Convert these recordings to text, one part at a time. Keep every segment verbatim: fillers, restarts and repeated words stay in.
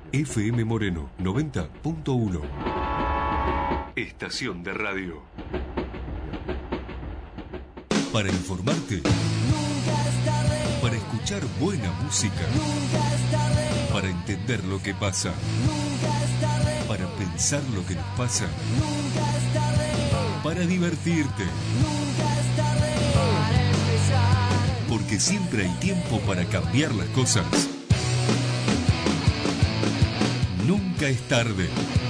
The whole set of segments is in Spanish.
F M Moreno noventa punto uno. Estación de radio. Para informarte. Nunca es tarde. Para escuchar buena música. Nunca es tarde. Para entender lo que pasa. Nunca es tarde. Para pensar lo que nos pasa. Nunca es tarde. Para divertirte. Nunca es tarde. Para empezar. Porque siempre hay tiempo para cambiar las cosas. Nunca es tarde.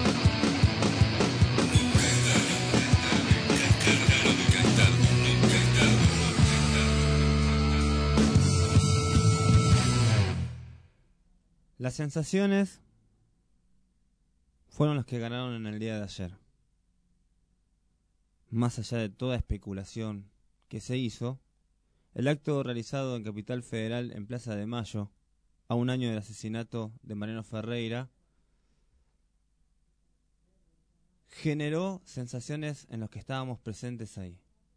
Las sensaciones fueron las que ganaron en el día de ayer. Más allá de toda especulación que se hizo, el acto realizado en Capital Federal en Plaza de Mayo, a un año del asesinato de Mariano Ferreira, generó sensaciones en los que estábamos presentes ahí.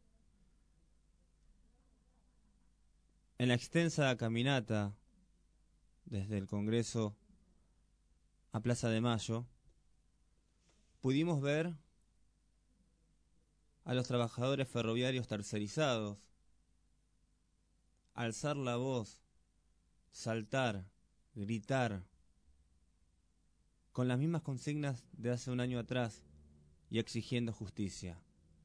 En la extensa caminata desde el Congreso a Plaza de Mayo, pudimos ver a los trabajadores ferroviarios tercerizados alzar la voz, saltar, gritar, con las mismas consignas de hace un año atrás y exigiendo justicia.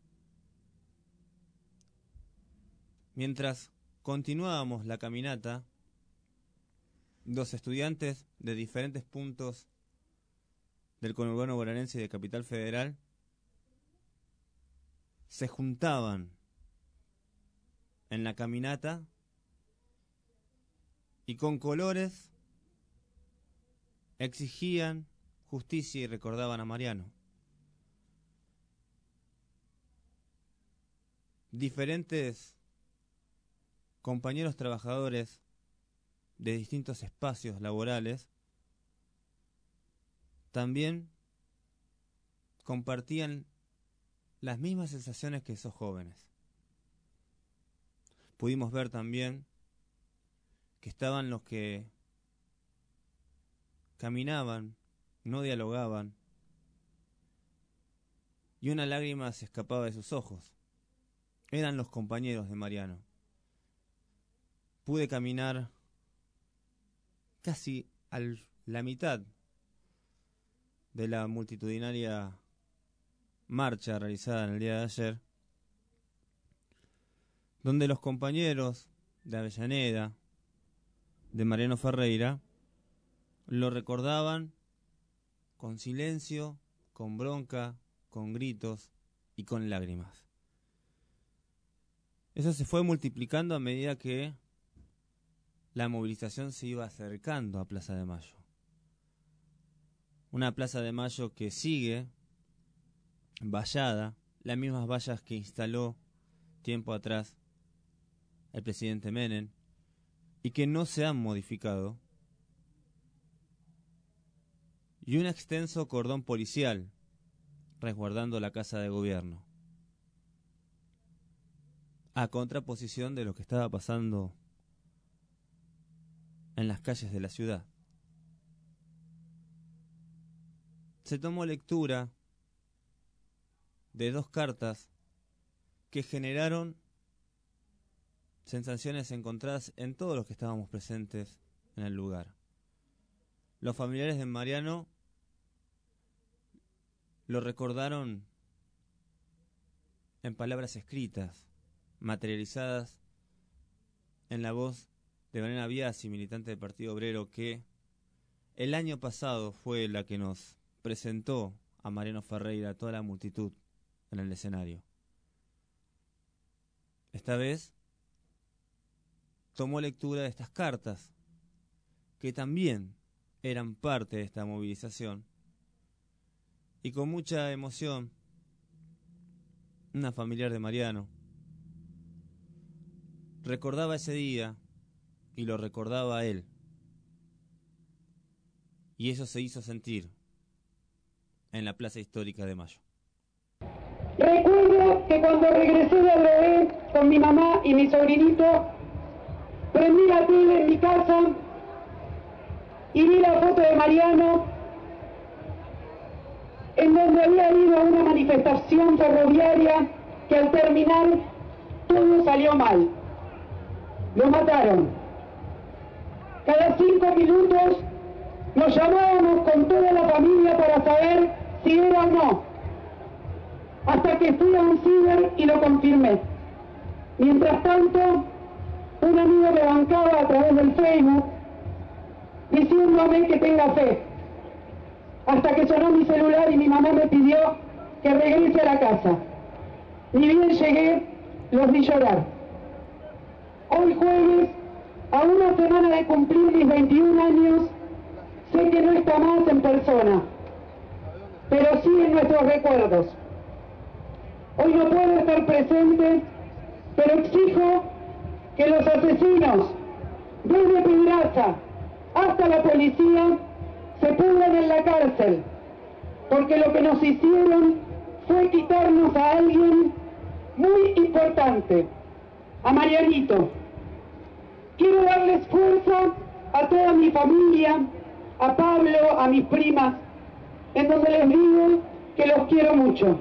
Mientras continuábamos la caminata, dos estudiantes de diferentes puntos del conurbano bonaerense y de Capital Federal se juntaban en la caminata y con colores exigían justicia y recordaban a Mariano. Diferentes compañeros trabajadores de distintos espacios laborales también compartían las mismas sensaciones que esos jóvenes. Pudimos ver también que estaban los que caminaban, no dialogaban, y una lágrima se escapaba de sus ojos. Eran los compañeros de Mariano. Pude caminar casi a la mitad de la multitudinaria marcha realizada en el día de ayer, donde los compañeros de Avellaneda, de Mariano Ferreira, lo recordaban con silencio, con bronca, con gritos y con lágrimas. Eso se fue multiplicando a medida que la movilización se iba acercando a Plaza de Mayo. Una Plaza de Mayo que sigue vallada, las mismas vallas que instaló tiempo atrás el presidente Menem y que no se han modificado, y un extenso cordón policial resguardando la casa de gobierno, a contraposición de lo que estaba pasando en las calles de la ciudad. Se tomó lectura de dos cartas que generaron sensaciones encontradas en todos los que estábamos presentes en el lugar. Los familiares de Mariano lo recordaron en palabras escritas, materializadas en la voz de Mariana Biasi, militante del Partido Obrero, que el año pasado fue la que nos presentó a Mariano Ferreira, a toda la multitud en el escenario. Esta vez tomó lectura de estas cartas, que también eran parte de esta movilización, y con mucha emoción, una familiar de Mariano recordaba ese día y lo recordaba a él, y eso se hizo sentir en la Plaza Histórica de Mayo. Recuerdo que cuando regresé de Adrogué con mi mamá y mi sobrinito, prendí la tele en mi casa y vi la foto de Mariano en donde había ido a una manifestación ferroviaria que al terminar todo salió mal. Lo mataron. Cada cinco minutos nos llamábamos con toda la familia para saber si era o no, hasta que fui a un ciber y lo confirmé. Mientras tanto, un amigo me bancaba a través del Facebook diciéndome que tenga fe, hasta que sonó mi celular y mi mamá me pidió que regrese a la casa. Ni bien llegué, los vi llorar. Hoy jueves, a una semana de cumplir mis veintiún años, sé que no está más en persona, pero sí en nuestros recuerdos. Hoy no puedo estar presente, pero exijo que los asesinos, desde Pedraza hasta la policía, se pudran en la cárcel, porque lo que nos hicieron fue quitarnos a alguien muy importante, a Marianito. Quiero darles fuerza a toda mi familia, a Pablo, a mis primas, en donde les digo que los quiero mucho.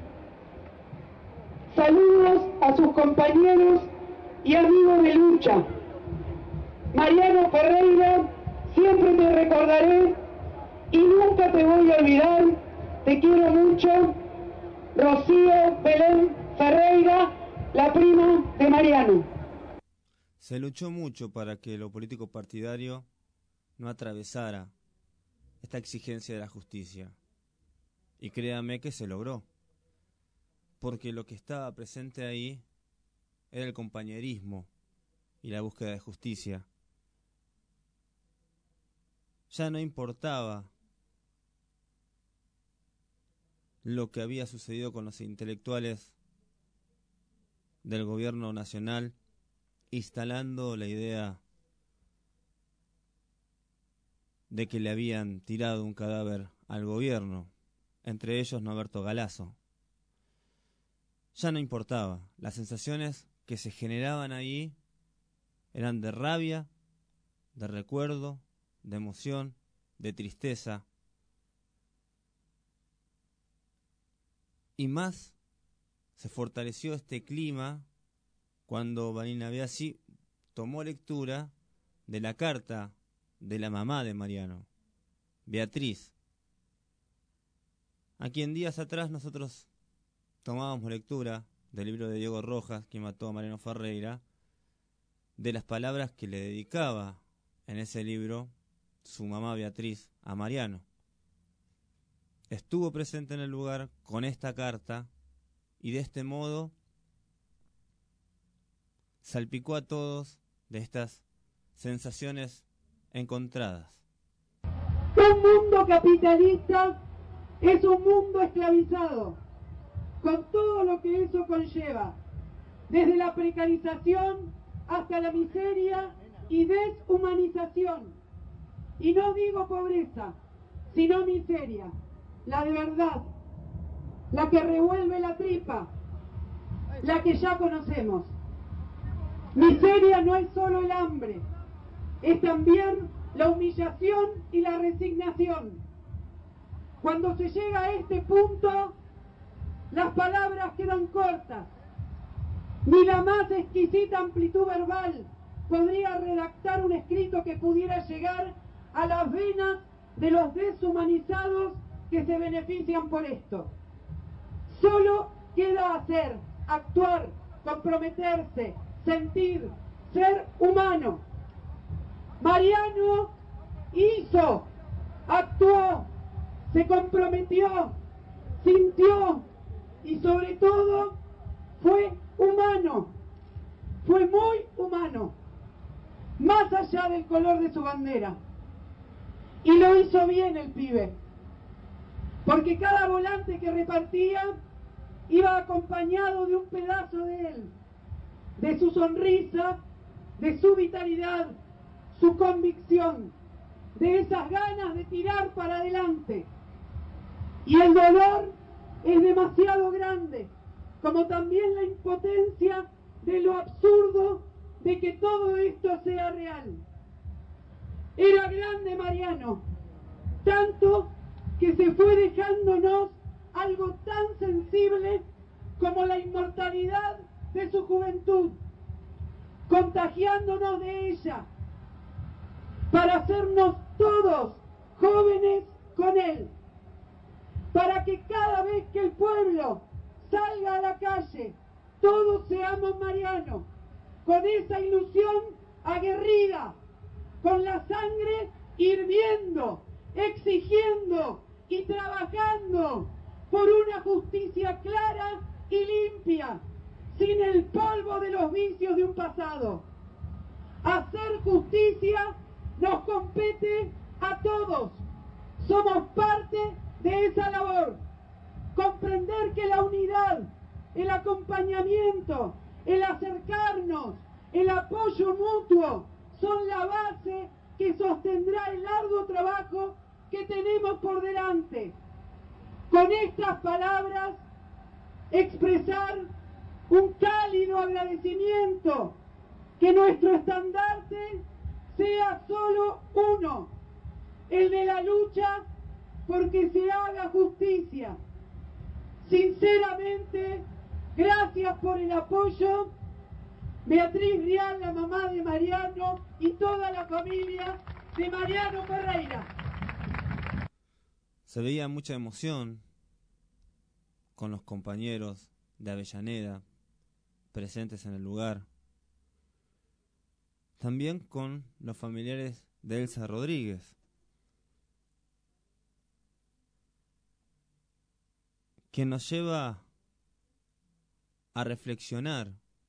Saludos a sus compañeros y amigos de lucha. Mariano Ferreira, siempre te recordaré y nunca te voy a olvidar. Te quiero mucho. Rocío Belén Ferreira, la prima de Mariano. Se luchó mucho para que lo político partidario no atravesara esta exigencia de la justicia. Y créame que se logró. Porque lo que estaba presente ahí era el compañerismo y la búsqueda de justicia. Ya no importaba lo que había sucedido con los intelectuales del gobierno nacional, instalando la idea de que le habían tirado un cadáver al gobierno, entre ellos Norberto Galazo. Ya no importaba, las sensaciones que se generaban ahí eran de rabia, de recuerdo, de emoción, de tristeza. Y más se fortaleció este clima cuando Vanina Biasi tomó lectura de la carta de la mamá de Mariano, Beatriz, a quien días atrás nosotros tomábamos lectura del libro de Diego Rojas, quien mató a Mariano Ferreira, de las palabras que le dedicaba en ese libro su mamá Beatriz a Mariano. Estuvo presente en el lugar con esta carta y de este modo salpicó a todos de estas sensaciones encontradas. Un mundo capitalista es un mundo esclavizado, con todo lo que eso conlleva, desde la precarización hasta la miseria y deshumanización. Y no digo pobreza, sino miseria, la de verdad, la que revuelve la tripa, la que ya conocemos. Miseria no es solo el hambre, es también la humillación y la resignación. Cuando se llega a este punto, las palabras quedan cortas. Ni la más exquisita amplitud verbal podría redactar un escrito que pudiera llegar a las venas de los deshumanizados que se benefician por esto. Solo queda hacer, actuar, comprometerse, sentir, ser humano. Mariano hizo, actuó, se comprometió, sintió y sobre todo fue humano, fue muy humano, más allá del color de su bandera. Y lo hizo bien el pibe, porque cada volante que repartía iba acompañado de un pedazo de él, de su sonrisa, de su vitalidad, su convicción, de esas ganas de tirar para adelante. Y el dolor es demasiado grande, como también la impotencia de lo absurdo de que todo esto sea real. Era grande Mariano, tanto que se fue dejándonos algo tan sensible como la inmortalidad de su juventud, contagiándonos de ella, para hacernos todos jóvenes con él, para que cada vez que el pueblo salga a la calle, todos seamos Mariano, con esa ilusión aguerrida, con la sangre hirviendo, exigiendo y trabajando por una justicia clara y limpia, sin el polvo de los vicios de un pasado. Hacer justicia nos compete a todos, somos parte de esa labor. Comprender que la unidad, el acompañamiento, el acercarnos, el apoyo mutuo son la base que sostendrá el arduo trabajo que tenemos por delante. Con estas palabras, expresar un cálido agradecimiento, que nuestro estandarte sea solo uno, el de la lucha porque se haga justicia. Sinceramente, gracias por el apoyo, Beatriz Rial, la mamá de Mariano, y toda la familia de Mariano Ferreira. Se veía mucha emoción con los compañeros de Avellaneda presentes en el lugar. También con los familiares de Elsa Rodríguez, que nos lleva a reflexionar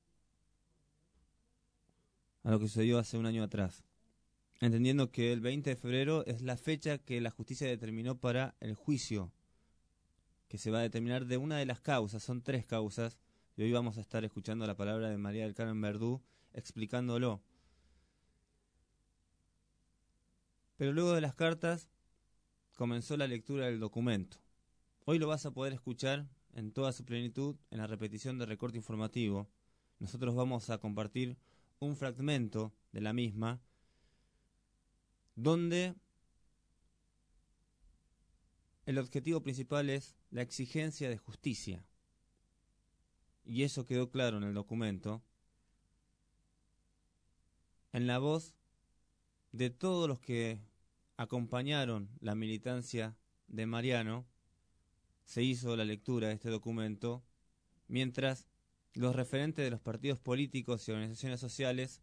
a lo que sucedió hace un año atrás, entendiendo que el veinte de febrero es la fecha que la justicia determinó para el juicio, que se va a determinar de una de las causas, son tres causas, y hoy vamos a estar escuchando la palabra de María del Carmen Verdú explicándolo. Pero luego de las cartas comenzó la lectura del documento. Hoy lo vas a poder escuchar en toda su plenitud en la repetición de Recorte Informativo. Nosotros vamos a compartir un fragmento de la misma, donde el objetivo principal es la exigencia de justicia. Y eso quedó claro en el documento, en la voz de todos los que acompañaron la militancia de Mariano. Se hizo la lectura de este documento, mientras los referentes de los partidos políticos y organizaciones sociales,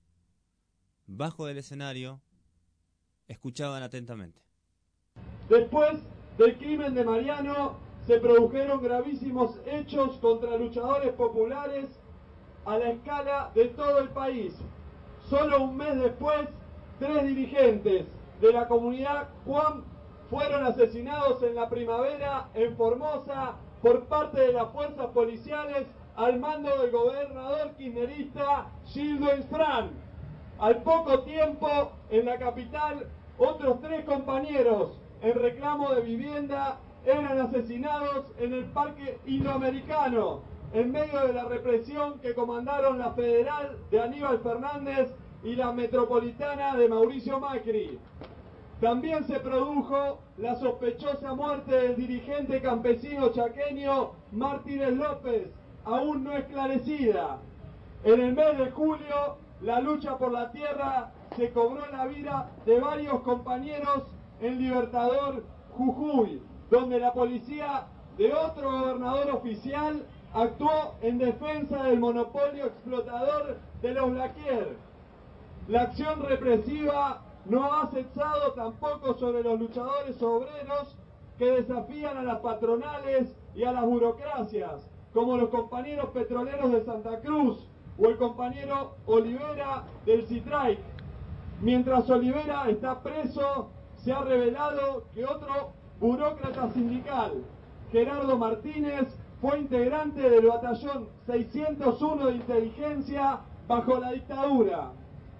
bajo del escenario, escuchaban atentamente. Después del crimen de Mariano, se produjeron gravísimos hechos contra luchadores populares a la escala de todo el país. Solo un mes después, tres dirigentes de la comunidad Juan fueron asesinados en la primavera en Formosa por parte de las fuerzas policiales al mando del gobernador kirchnerista Gildo Insfrán. Al poco tiempo, en la capital, otros tres compañeros en reclamo de vivienda eran asesinados en el Parque Iberoamericano, en medio de la represión que comandaron la Federal de Aníbal Fernández y la Metropolitana de Mauricio Macri. También se produjo la sospechosa muerte del dirigente campesino chaqueño Martínez López, aún no esclarecida. En el mes de julio, la lucha por la tierra se cobró la vida de varios compañeros en Libertador, Jujuy, donde la policía de otro gobernador oficial actuó en defensa del monopolio explotador de los Blaquier. La acción represiva no ha cesado tampoco sobre los luchadores obreros que desafían a las patronales y a las burocracias, como los compañeros petroleros de Santa Cruz o el compañero Olivera del Citraic. Mientras Olivera está preso, se ha revelado que otro burócrata sindical, Gerardo Martínez, fue integrante del batallón seiscientos uno de inteligencia bajo la dictadura.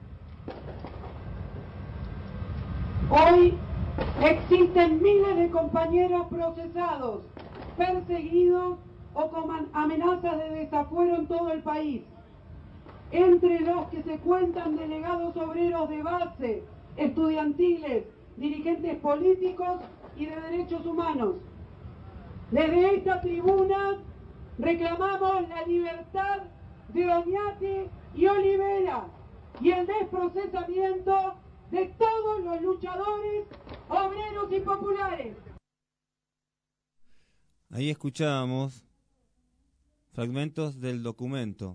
Hoy existen miles de compañeros procesados, perseguidos o con amenazas de desafuero en todo el país. Entre los que se cuentan delegados obreros de base estudiantiles, dirigentes políticos y de derechos humanos. Desde esta tribuna reclamamos la libertad de Oñate y Olivera y el desprocesamiento de todos los luchadores, obreros y populares. Ahí escuchábamos fragmentos del documento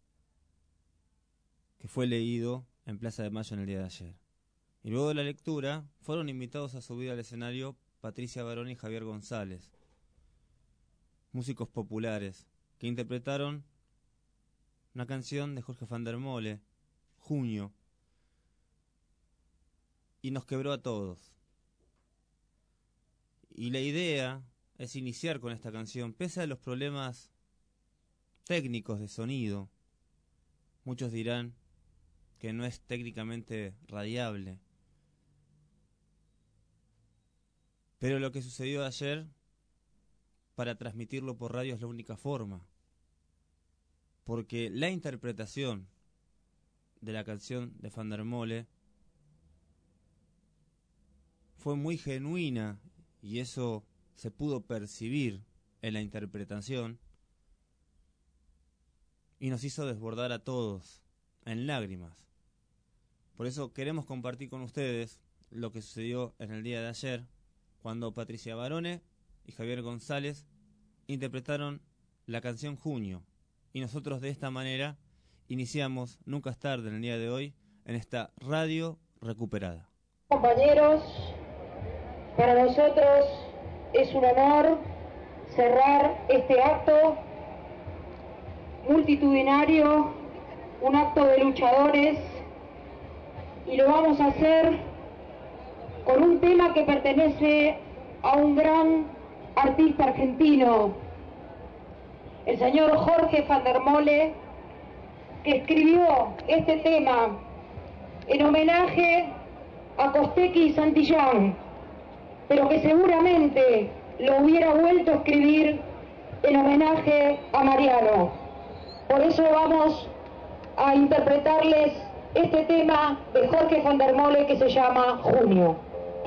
que fue leído en Plaza de Mayo en el día de ayer. Y luego de la lectura fueron invitados a subir al escenario Patricia Barone y Javier González, músicos populares, que interpretaron una canción de Jorge van der Mole, Junio, y nos quebró a todos. Y la idea es iniciar con esta canción, pese a los problemas técnicos de sonido. Muchos dirán que no es técnicamente radiable. Pero lo que sucedió ayer, para transmitirlo por radio es la única forma. Porque la interpretación de la canción de van der Mole fue muy genuina y eso se pudo percibir en la interpretación y nos hizo desbordar a todos en lágrimas. Por eso queremos compartir con ustedes lo que sucedió en el día de ayer, cuando Patricia Barone y Javier González interpretaron la canción Junio, y nosotros de esta manera iniciamos Nunca es tarde en el día de hoy en esta radio recuperada. Compañeros, para nosotros es un honor cerrar este acto multitudinario, un acto de luchadores, y lo vamos a hacer con un tema que pertenece a un gran artista argentino, el señor Jorge van der Mole, que escribió este tema en homenaje a Costequi y Santillán, pero que seguramente lo hubiera vuelto a escribir en homenaje a Mariano. Por eso vamos a interpretarles este tema de Jorge van der Mole que se llama Junio.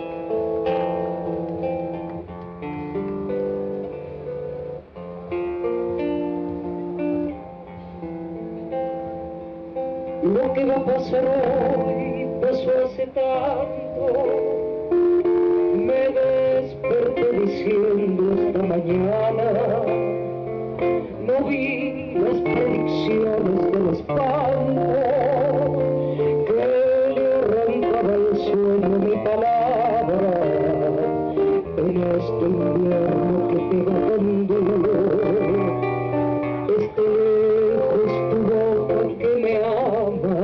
Lo que va a pasar hoy pasó hace tanto. Me desperté diciendo esta mañana, no vi las predicciones del espanto que le arrancaba el sueño mi palabra en este invierno que pega con dolor. Este lejos tu boca que me ama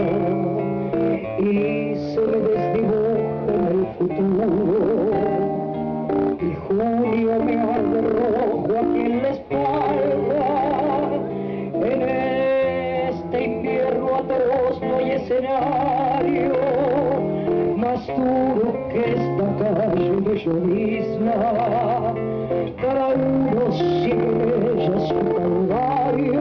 y se me desdibuja en el futuro. Y junio me arde rojo aquí en la espalda. En este invierno atroz no hay escenario más duro que esta calle de yo misma. Cada uno sigue en ella su calvario,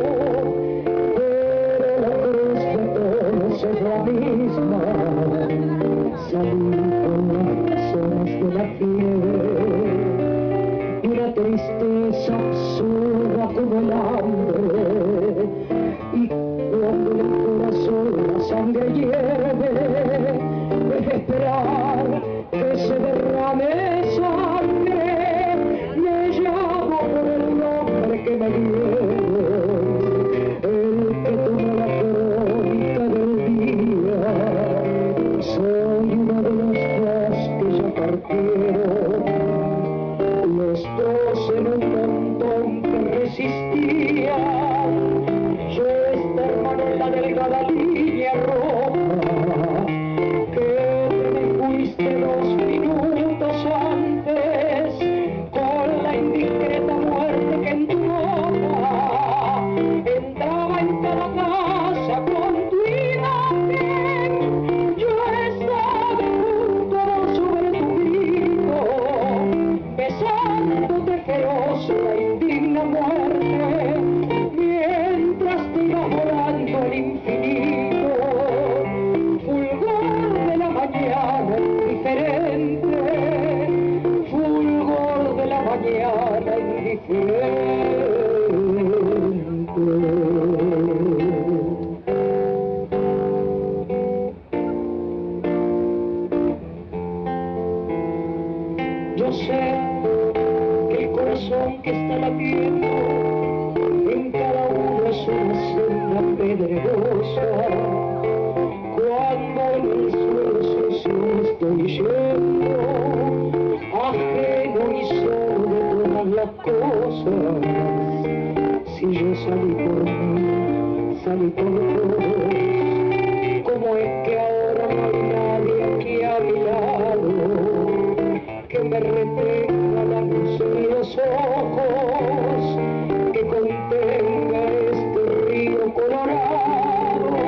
pero la cruz de todos es la misma. Salí con las razones de la piel, una tristeza absurda como el hambre, y cuando en el corazón la sangre hierve, es esperar que se derrame sangre. Me llamo por el nombre que me dieron, el que tomó la crónica del día. Soy uno de los dos que ya partieron, los dos en un montón que resistían. Yo este hermano en la delgada línea roja que te fuiste dos minutos antes, con la indiscreta muerte que en tu boca entraba en cada casa con tu imagen. Yo estaba junto sobre tu vida. Yo sé que el corazón que está latiendo en cada uno es una senda pedregosa. Cuando en el suelo sucio estoy yendo, ajeno y solo de todas las cosas. Si yo salí por mí, salí por todos. ¿Cómo es que ahora no hay nadie aquí a mi lado que me retenga la luz en los ojos, que contenga este río colorado?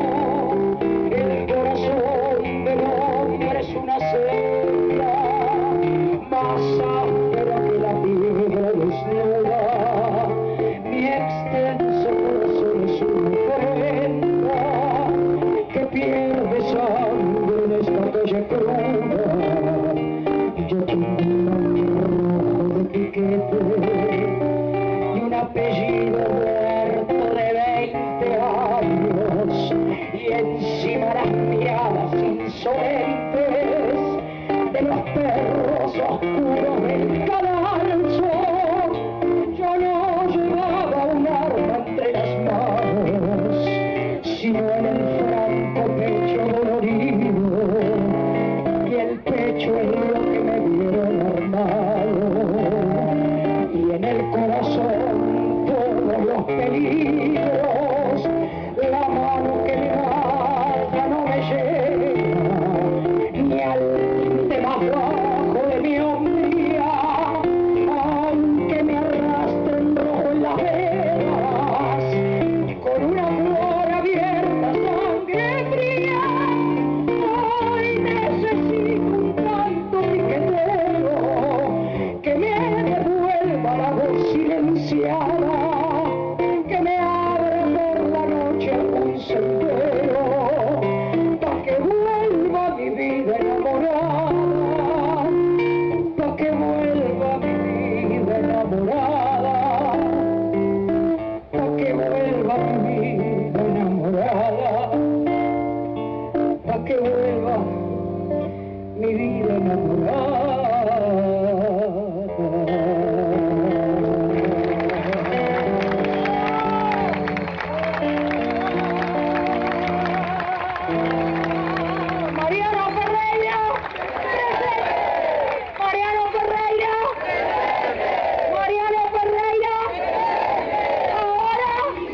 El corazón del hombre es una selva más áspera que la piedra desnuda. Mi extenso corazón es una ofrenda que pierde sangre en esta calle cruda. Yo tengo un nombre rojo de piquete y un apellido muerto de veinte años, y encima las miradas insolentes de los perros oscuros del cadalso. Yo no llevaba un arma entre las manos, sino en el franco pecho dolorido, y el pecho es lo que me vieron armado, y en el corazón todos los peligros. La mano que me da ya no me llega ni al de más bajo de mi hombría, aunque me arrastren rojo en las venas, con una flor abierta, sangre fría. Hoy necesito un canto piquetero que me devuelva la voz silenciada, que me abra por la noche un sendero, pa' que vuelva mi vida enamorada, pa' que vuelva mi vida enamorada, pa' que vuelva mi vida enamorada, pa' que vuelva mi vida enamorada. Mariano Ferreira, Mariano Ferreira, Mariano Ferreira, ahora.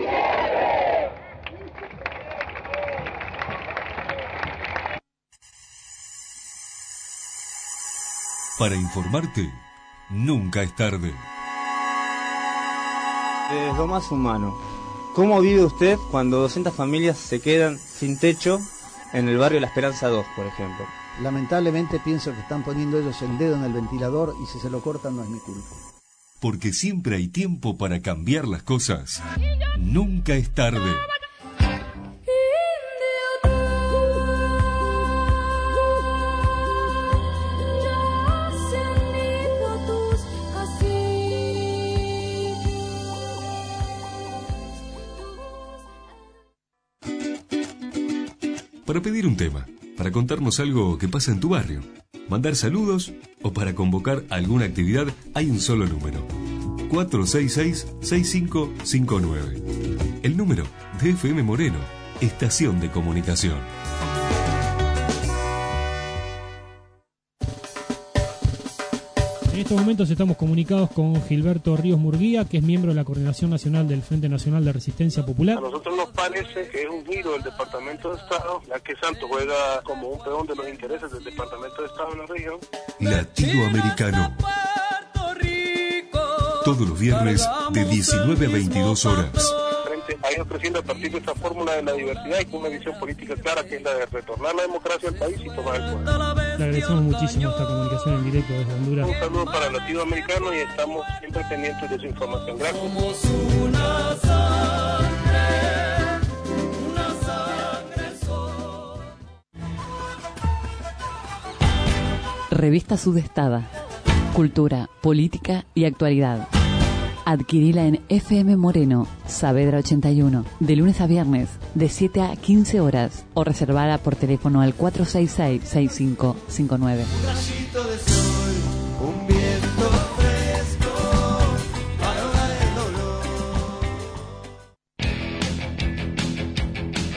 Para informarte, nunca es tarde. Desde lo más humano, ¿cómo vive usted cuando doscientas familias se quedan sin techo en el barrio La Esperanza dos, por ejemplo? Lamentablemente pienso que están poniendo ellos el dedo en el ventilador y si se lo cortan no es mi culpa. Porque siempre hay tiempo para cambiar las cosas. Nunca es tarde. Para pedir un tema, para contarnos algo que pasa en tu barrio, mandar saludos o para convocar alguna actividad, hay un solo número: cuatro seis seis, seis cinco cinco nueve. El número de F M Moreno, Estación de Comunicación. En estos momentos estamos comunicados con Gilberto Ríos Murguía, que es miembro de la Coordinación Nacional del Frente Nacional de Resistencia Popular. A nosotros nos parece que es un giro del Departamento de Estado, ya que Santos juega como un peón de los intereses del Departamento de Estado en la región. Latinoamericano. Todos los viernes de diecinueve a veintidós horas. Ha ido creciendo a partir de esta fórmula de la diversidad y con una visión política clara, que es la de retornar la democracia al país y tomar el poder. Le agradecemos muchísimo esta comunicación en directo desde Honduras. Un saludo para Latinoamericano y estamos siempre pendientes de su información. Gracias. Revista Sudestada. Cultura, política y actualidad. Adquirila en F M Moreno, Saavedra ochenta y uno, de lunes a viernes, de siete a quince horas, o reservada por teléfono al cuatro seis seis, seis cinco cinco nueve. Un rayito de sol, un viento.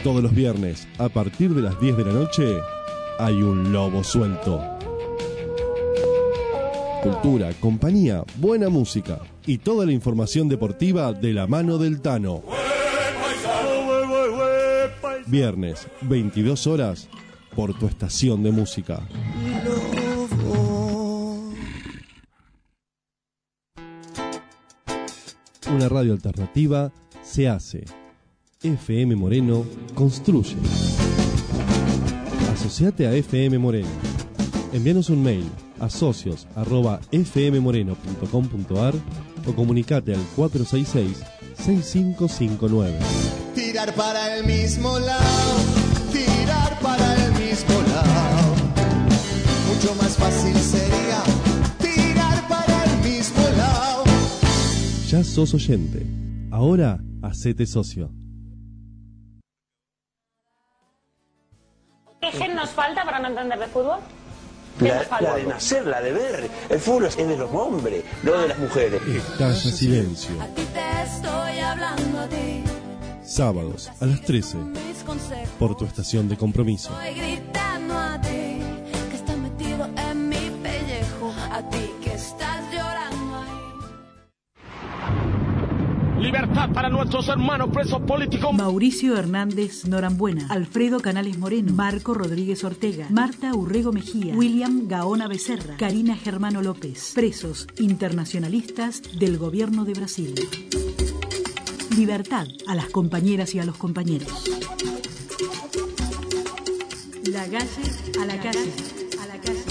Todos los viernes, a partir de las diez de la noche, hay un lobo suelto. Cultura, compañía, buena música y toda la información deportiva de la mano del Tano. Viernes, veintidós horas, por tu estación de música. Una radio alternativa se hace. F M Moreno construye. Asociate a F M Moreno. Envíanos un mail a socios arroba f m moreno punto com punto a r o comunicate al cuatro seis seis, seis cinco cinco nueve. Tirar para el mismo lado, tirar para el mismo lado. Mucho más fácil sería tirar para el mismo lado. Ya sos oyente. Ahora hacete socio. ¿Qué gen nos falta para no entender de fútbol? ¿Qué La, nos falta? la de nacer, la de ver. El fútbol es de los hombres, no de las mujeres. Estalla silencio. A ti te estoy hablando a ti. Sábados a las trece. Mis consejos. Por tu estación de compromiso. Estoy gritando a ti que estás metido en mi pellejo. A ti que estás llorando ahí. Libertad para nuestros hermanos presos políticos. Mauricio Hernández Norambuena, Alfredo Canales Moreno, Marco Rodríguez Ortega, Marta Urrego Mejía, William Gaona Becerra, Karina Germano López, presos internacionalistas del gobierno de Brasil. Libertad a las compañeras y a los compañeros. La calle a la calle, a la calle.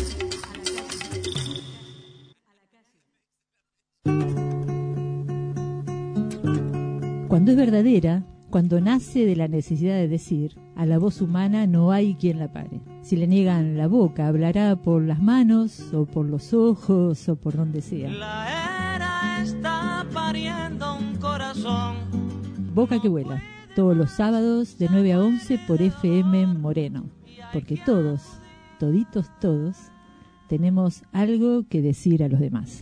Cuando es verdadera, cuando nace de la necesidad de decir, a la voz humana no hay quien la pare. Si le niegan la boca, hablará por las manos, o por los ojos, o por donde sea. La era está pariendo un corazón. Boca que vuela, todos los sábados de nueve a once por F M Moreno. Porque todos, toditos todos, tenemos algo que decir a los demás.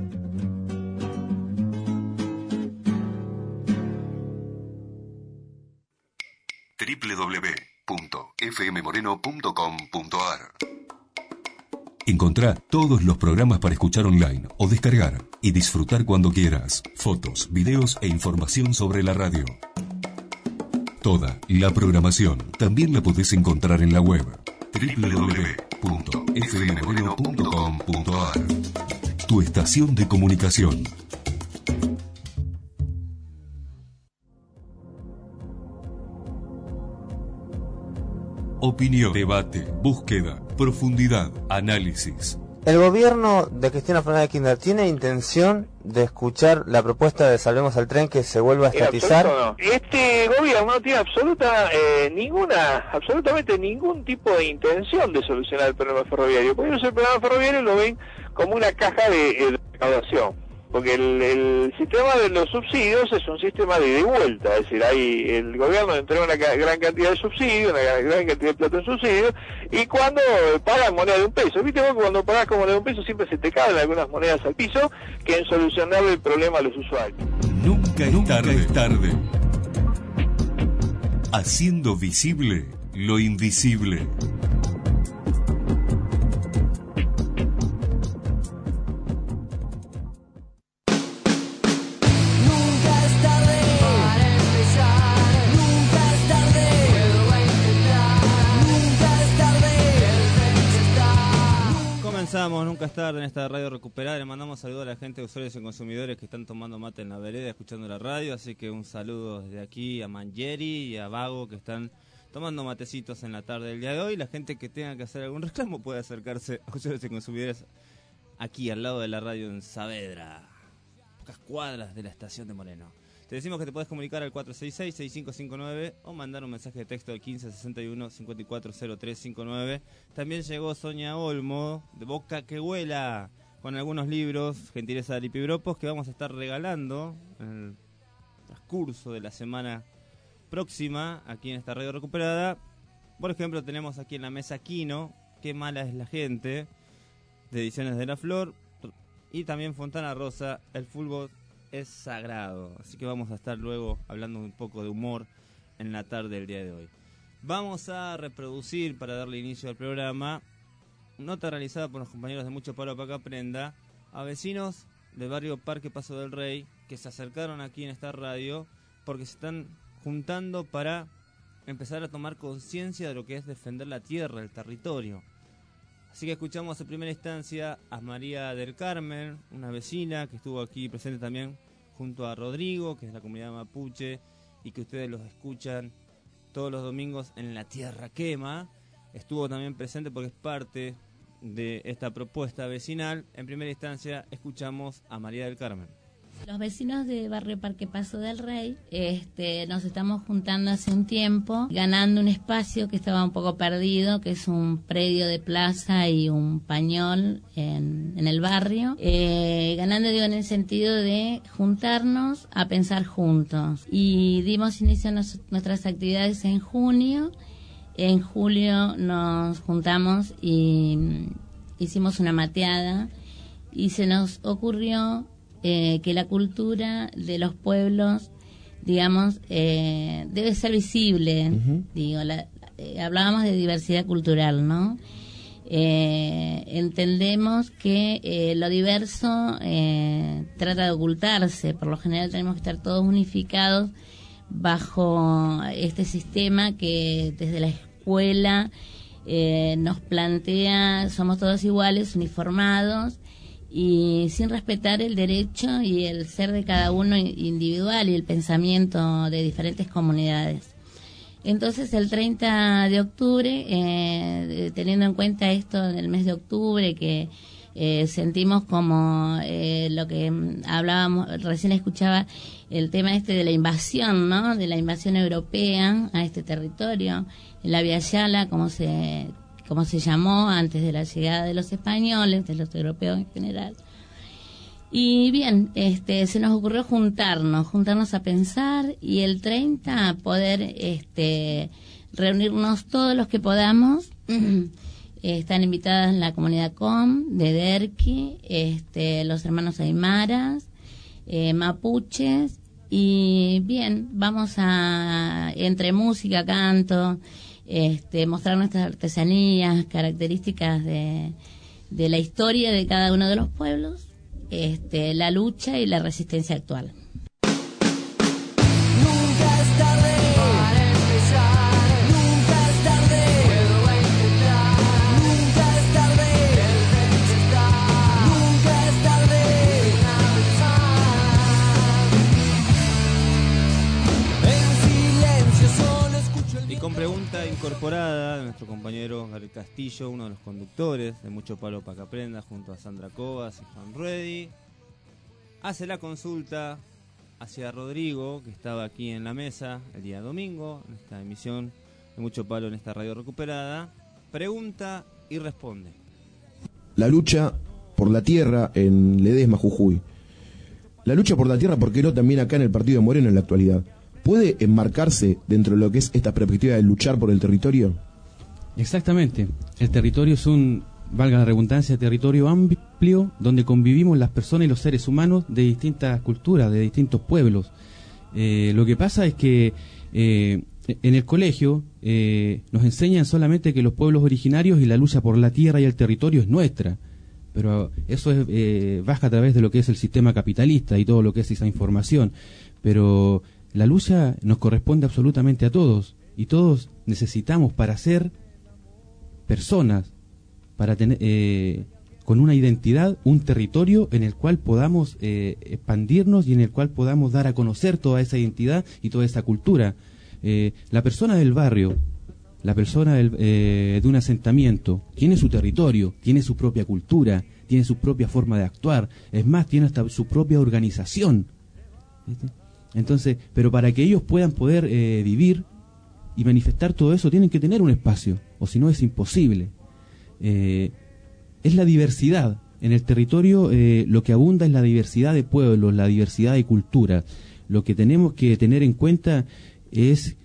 doble u doble u doble u punto f m moreno punto com punto a r. Encontrá todos los programas para escuchar online o descargar y disfrutar cuando quieras. Fotos, videos e información sobre la radio. Toda la programación también la podés encontrar en la web doble u doble u doble u punto f m moreno punto com punto a r. Tu estación de comunicación. Opinión, debate, búsqueda, profundidad, análisis. ¿El gobierno de Cristina Fernández de Kirchner tiene intención de escuchar la propuesta de Salvemos al Tren que se vuelva a estatizar? No. Este gobierno no tiene absoluta eh, ninguna, absolutamente ningún tipo de intención de solucionar el problema ferroviario. Por eso el problema ferroviario lo ven como una caja de, de recaudación. Porque el, el sistema de los subsidios es un sistema de ida y vuelta, es decir, hay el gobierno entrega una ca- gran cantidad de subsidios, una gran cantidad de plata en subsidios, y cuando pagan moneda de un peso, viste vos que cuando pagas con moneda de un peso siempre se te caen algunas monedas al piso, que en solucionarle el problema a los usuarios. Nunca es tarde, es tarde. Haciendo visible lo invisible. Comenzamos, nunca es tarde en esta radio recuperada. Le mandamos saludos a la gente de usuarios y consumidores que están tomando mate en la vereda, escuchando la radio. Así que un saludo desde aquí a Mangieri y a Vago, que están tomando matecitos en la tarde del día de hoy. La gente que tenga que hacer algún reclamo puede acercarse a usuarios y consumidores aquí al lado de la radio en Saavedra, pocas cuadras de la estación de Moreno. Te decimos que te puedes comunicar al cuatro seis seis, seis cinco cinco nueve o mandar un mensaje de texto al quince sesenta y uno, cincuenta y cuatro cero tres cincuenta y nueve. También llegó Sonia Olmo, de Boca que Vuela, con algunos libros, gentileza de Lipibropos, que vamos a estar regalando en el transcurso de la semana próxima aquí en esta radio recuperada. Por ejemplo, tenemos aquí en la mesa Quino, Qué mala es la gente, de Ediciones de la Flor, y también Fontana Rosa, El fútbol es sagrado. Así que vamos a estar luego hablando un poco de humor en la tarde del día de hoy. Vamos a reproducir, para darle inicio al programa, nota realizada por los compañeros de Mucho Palo para que Aprenda a vecinos del barrio Parque Paso del Rey que se acercaron aquí en esta radio porque se están juntando para empezar a tomar conciencia de lo que es defender la tierra, el territorio. Así que escuchamos en primera instancia a María del Carmen, una vecina que estuvo aquí presente también junto a Rodrigo, que es de la comunidad mapuche y que ustedes los escuchan todos los domingos en La Tierra Quema. Estuvo también presente porque es parte de esta propuesta vecinal. En primera instancia escuchamos a María del Carmen. Los vecinos de Barrio Parque Paso del Rey este, nos estamos juntando hace un tiempo, ganando un espacio que estaba un poco perdido, que es un predio de plaza y un pañol en, en el barrio. Eh, ganando, digo, en el sentido de juntarnos a pensar juntos. Y dimos inicio a nos, nuestras actividades en junio. En julio nos juntamos y hicimos una mateada y se nos ocurrió Eh, que la cultura de los pueblos, digamos, eh, debe ser visible. Uh-huh. Digo, la, eh, hablábamos de diversidad cultural, ¿no? Eh, entendemos que eh, lo diverso eh, trata de ocultarse. Por lo general tenemos que estar todos unificados bajo este sistema que desde la escuela eh, nos plantea, somos todos iguales, uniformados, y sin respetar el derecho y el ser de cada uno individual y el pensamiento de diferentes comunidades. Entonces el treinta de octubre, eh, teniendo en cuenta esto del mes de octubre, que eh, sentimos como eh, lo que hablábamos, recién escuchaba el tema este de la invasión, ¿no? De la invasión europea a este territorio, en la Vía Yala, como se... como se llamó antes de la llegada de los españoles, de los europeos en general. Y bien, este, se nos ocurrió juntarnos, juntarnos a pensar y el treinta poder este, reunirnos todos los que podamos. Están invitadas la comunidad Com de Derqui, este, los hermanos Aymaras, eh, mapuches, y bien, vamos a, entre música, canto, Este, mostrar nuestras artesanías, características de, de la historia de cada uno de los pueblos, este, la lucha y la resistencia actual. Nunca es tarde para empezar, nunca es tarde, puedo intentar, nunca es tarde, el frente está, nunca es tarde, en silencio solo escucho el... Y con pregunta incorporada de nuestro compañero Gabriel Castillo, uno de los conductores de Mucho Palo para que Aprenda, junto a Sandra Cobas y Juan Ruedi, hace la consulta hacia Rodrigo, que estaba aquí en la mesa el día domingo, en esta emisión de Mucho Palo en esta radio recuperada. Pregunta y responde. La lucha por la tierra en Ledesma, Jujuy. La lucha por la tierra, ¿por qué no también acá en el partido de Moreno en la actualidad? ¿Puede enmarcarse dentro de lo que es esta perspectiva de luchar por el territorio? Exactamente. El territorio es un, valga la redundancia, territorio amplio donde convivimos las personas y los seres humanos de distintas culturas, de distintos pueblos. Eh, lo que pasa es que eh, en el colegio eh, nos enseñan solamente que los pueblos originarios y la lucha por la tierra y el territorio es nuestra. Pero eso es, eh, baja a través de lo que es el sistema capitalista y todo lo que es esa información. Pero la lucha nos corresponde absolutamente a todos, y todos necesitamos, para ser personas, para tener eh, con una identidad, un territorio en el cual podamos eh, expandirnos y en el cual podamos dar a conocer toda esa identidad y toda esa cultura. Eh, la persona del barrio, la persona del, eh, de un asentamiento, tiene su territorio, tiene su propia cultura, tiene su propia forma de actuar, es más, tiene hasta su propia organización. ¿Viste? Entonces, pero para que ellos puedan poder eh, vivir y manifestar todo eso, tienen que tener un espacio, o si no es imposible. Eh, es la diversidad. En el territorio eh, lo que abunda es la diversidad de pueblos, la diversidad de culturas. Lo que tenemos que tener en cuenta es,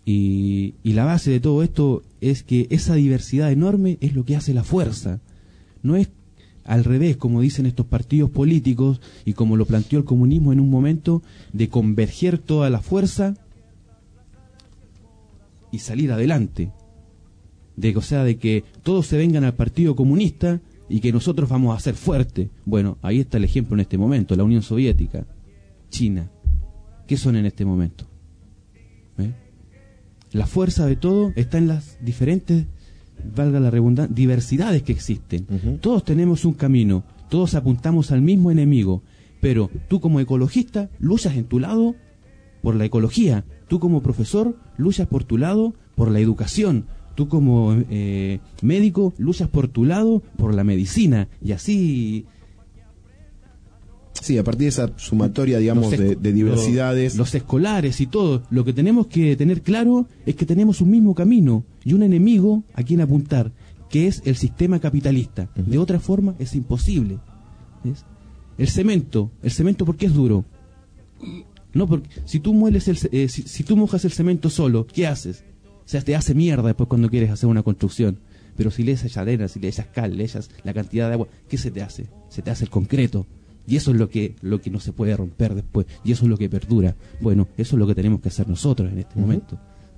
y, y la base de todo esto, es que esa diversidad enorme es lo que hace la fuerza. No es al revés, como dicen estos partidos políticos y como lo planteó el comunismo en un momento, de converger toda la fuerza y salir adelante. De, o sea, de que todos se vengan al Partido Comunista y que nosotros vamos a ser fuertes. Bueno, ahí está el ejemplo en este momento, la Unión Soviética, China. ¿Qué son en este momento? ¿Eh? La fuerza de todo está en las diferentes, valga la redundancia, diversidades que existen. Uh-huh. Todos tenemos un camino, todos apuntamos al mismo enemigo, pero tú como ecologista luchas en tu lado por la ecología, tú como profesor luchas por tu lado por la educación, tú como eh, médico luchas por tu lado por la medicina, y así... Sí, a partir de esa sumatoria, digamos, de, de diversidades. Los, los escolares y todo, lo que tenemos que tener claro es que tenemos un mismo camino y un enemigo a quien apuntar, que es el sistema capitalista. Uh-huh. De otra forma es imposible. ¿Ves? El cemento, el cemento ¿por qué es duro? No, porque si tú mueles el, eh, si, si tú mojas el cemento solo, ¿qué haces? O sea, te hace mierda después cuando quieres hacer una construcción. Pero si le echas arena, si le echas cal, le echas la cantidad de agua, ¿qué se te hace? Se te hace el concreto. Y eso es lo que lo que no se puede romper después, y eso es lo que perdura. Bueno, eso es lo que tenemos que hacer nosotros en este uh-huh. momento.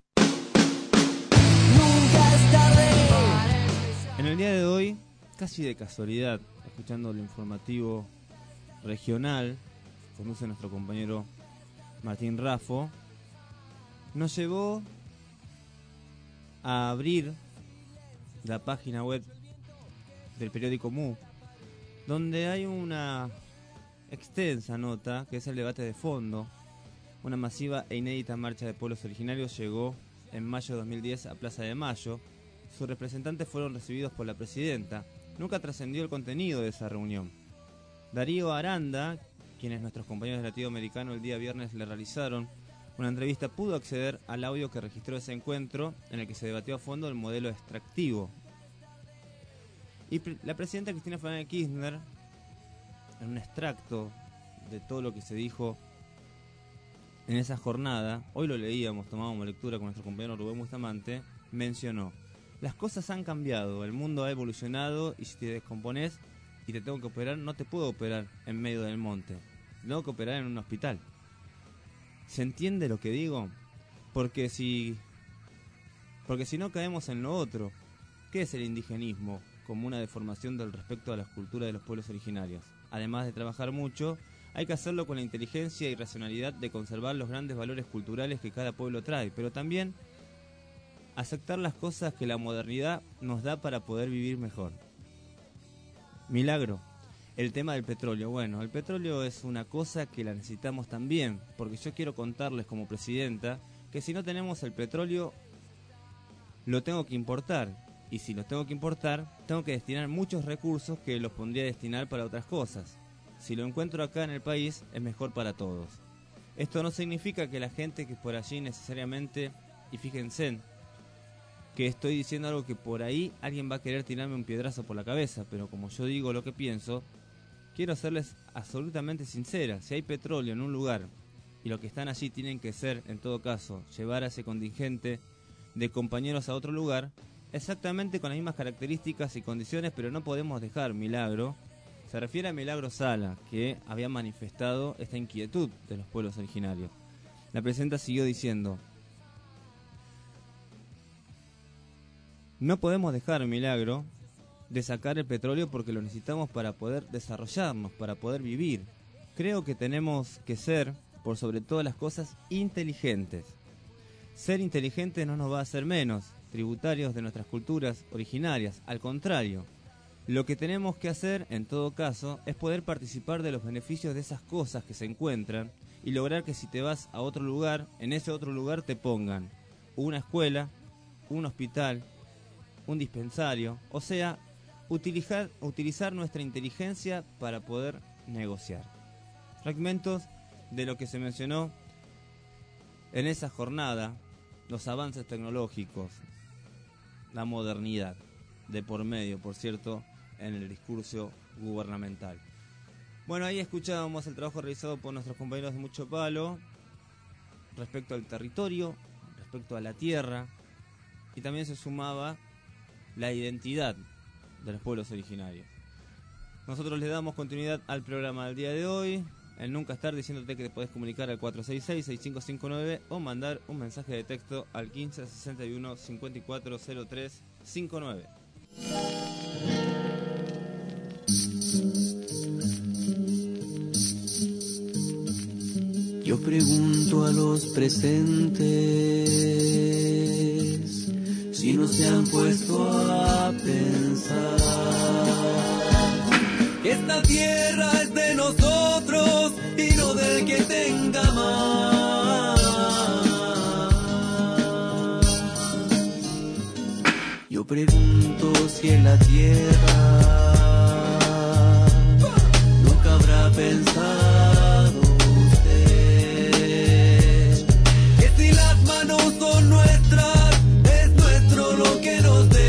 En el día de hoy, casi de casualidad, escuchando el informativo regional, conduce nuestro compañero Martín Raffo, nos llevó a abrir la página web del periódico Mu, donde hay una extensa nota, que es el debate de fondo. Una masiva e inédita marcha de pueblos originarios llegó en mayo de dos mil diez a Plaza de Mayo. Sus representantes fueron recibidos por la presidenta. Nunca trascendió el contenido de esa reunión. Darío Aranda, quienes nuestros compañeros de Latinoamericano el día viernes le realizaron una entrevista, pudo acceder al audio que registró ese encuentro en el que se debatió a fondo el modelo extractivo. Y pre- la presidenta Cristina Fernández de Kirchner, en un extracto de todo lo que se dijo en esa jornada, hoy lo leíamos, tomábamos lectura con nuestro compañero Rubén Bustamante, mencionó: las cosas han cambiado, el mundo ha evolucionado y si te descompones y te tengo que operar, no te puedo operar en medio del monte, tengo que operar en un hospital. ¿Se entiende lo que digo? Porque si, porque si no caemos en lo otro, ¿qué es el indigenismo? Como una deformación del respeto a las culturas de los pueblos originarios. Además de trabajar mucho, hay que hacerlo con la inteligencia y racionalidad de conservar los grandes valores culturales que cada pueblo trae, pero también aceptar las cosas que la modernidad nos da para poder vivir mejor. Milagro, el tema del petróleo. Bueno, el petróleo es una cosa que la necesitamos también, porque yo quiero contarles como presidenta que si no tenemos el petróleo, lo tengo que importar. Y si los tengo que importar, tengo que destinar muchos recursos que los pondría a destinar para otras cosas. Si lo encuentro acá en el país, es mejor para todos. Esto no significa que la gente que por allí necesariamente, y fíjense, que estoy diciendo algo que por ahí alguien va a querer tirarme un piedrazo por la cabeza, pero como yo digo lo que pienso, quiero serles absolutamente sincera. Si hay petróleo en un lugar, y los que están allí tienen que ser, en todo caso, llevar a ese contingente de compañeros a otro lugar, exactamente con las mismas características y condiciones, pero no podemos dejar Milagro. Se refiere a Milagro Sala, que había manifestado esta inquietud de los pueblos originarios. La presidenta siguió diciendo: no podemos dejar Milagro de sacar el petróleo porque lo necesitamos para poder desarrollarnos, para poder vivir. Creo que tenemos que ser, por sobre todas las cosas, inteligentes. Ser inteligente no nos va a hacer menos tributarios de nuestras culturas originarias, al contrario, lo que tenemos que hacer en todo caso es poder participar de los beneficios de esas cosas que se encuentran y lograr que si te vas a otro lugar, en ese otro lugar te pongan una escuela, un hospital, un dispensario, o sea, utilizar, utilizar nuestra inteligencia para poder negociar. Fragmentos de lo que se mencionó en esa jornada, los avances tecnológicos, la modernidad, de por medio, por cierto, en el discurso gubernamental. Bueno, ahí escuchábamos el trabajo realizado por nuestros compañeros de Mucho Palo respecto al territorio, respecto a la tierra, y también se sumaba la identidad de los pueblos originarios. Nosotros le damos continuidad al programa del día de hoy. el Nunca Estar, diciéndote que te podés comunicar al cuatro seis seis, seis cinco cinco nueve o mandar un mensaje de texto al quince sesenta y uno cincuenta y cuatro cero tres cincuenta y nueve. Yo pregunto a los presentes si no se han puesto a pensar que esta tierra es de nosotros y no del que tenga más. Yo pregunto si en la tierra nunca habrá pensado usted que si las manos son nuestras, es nuestro lo que nos dé.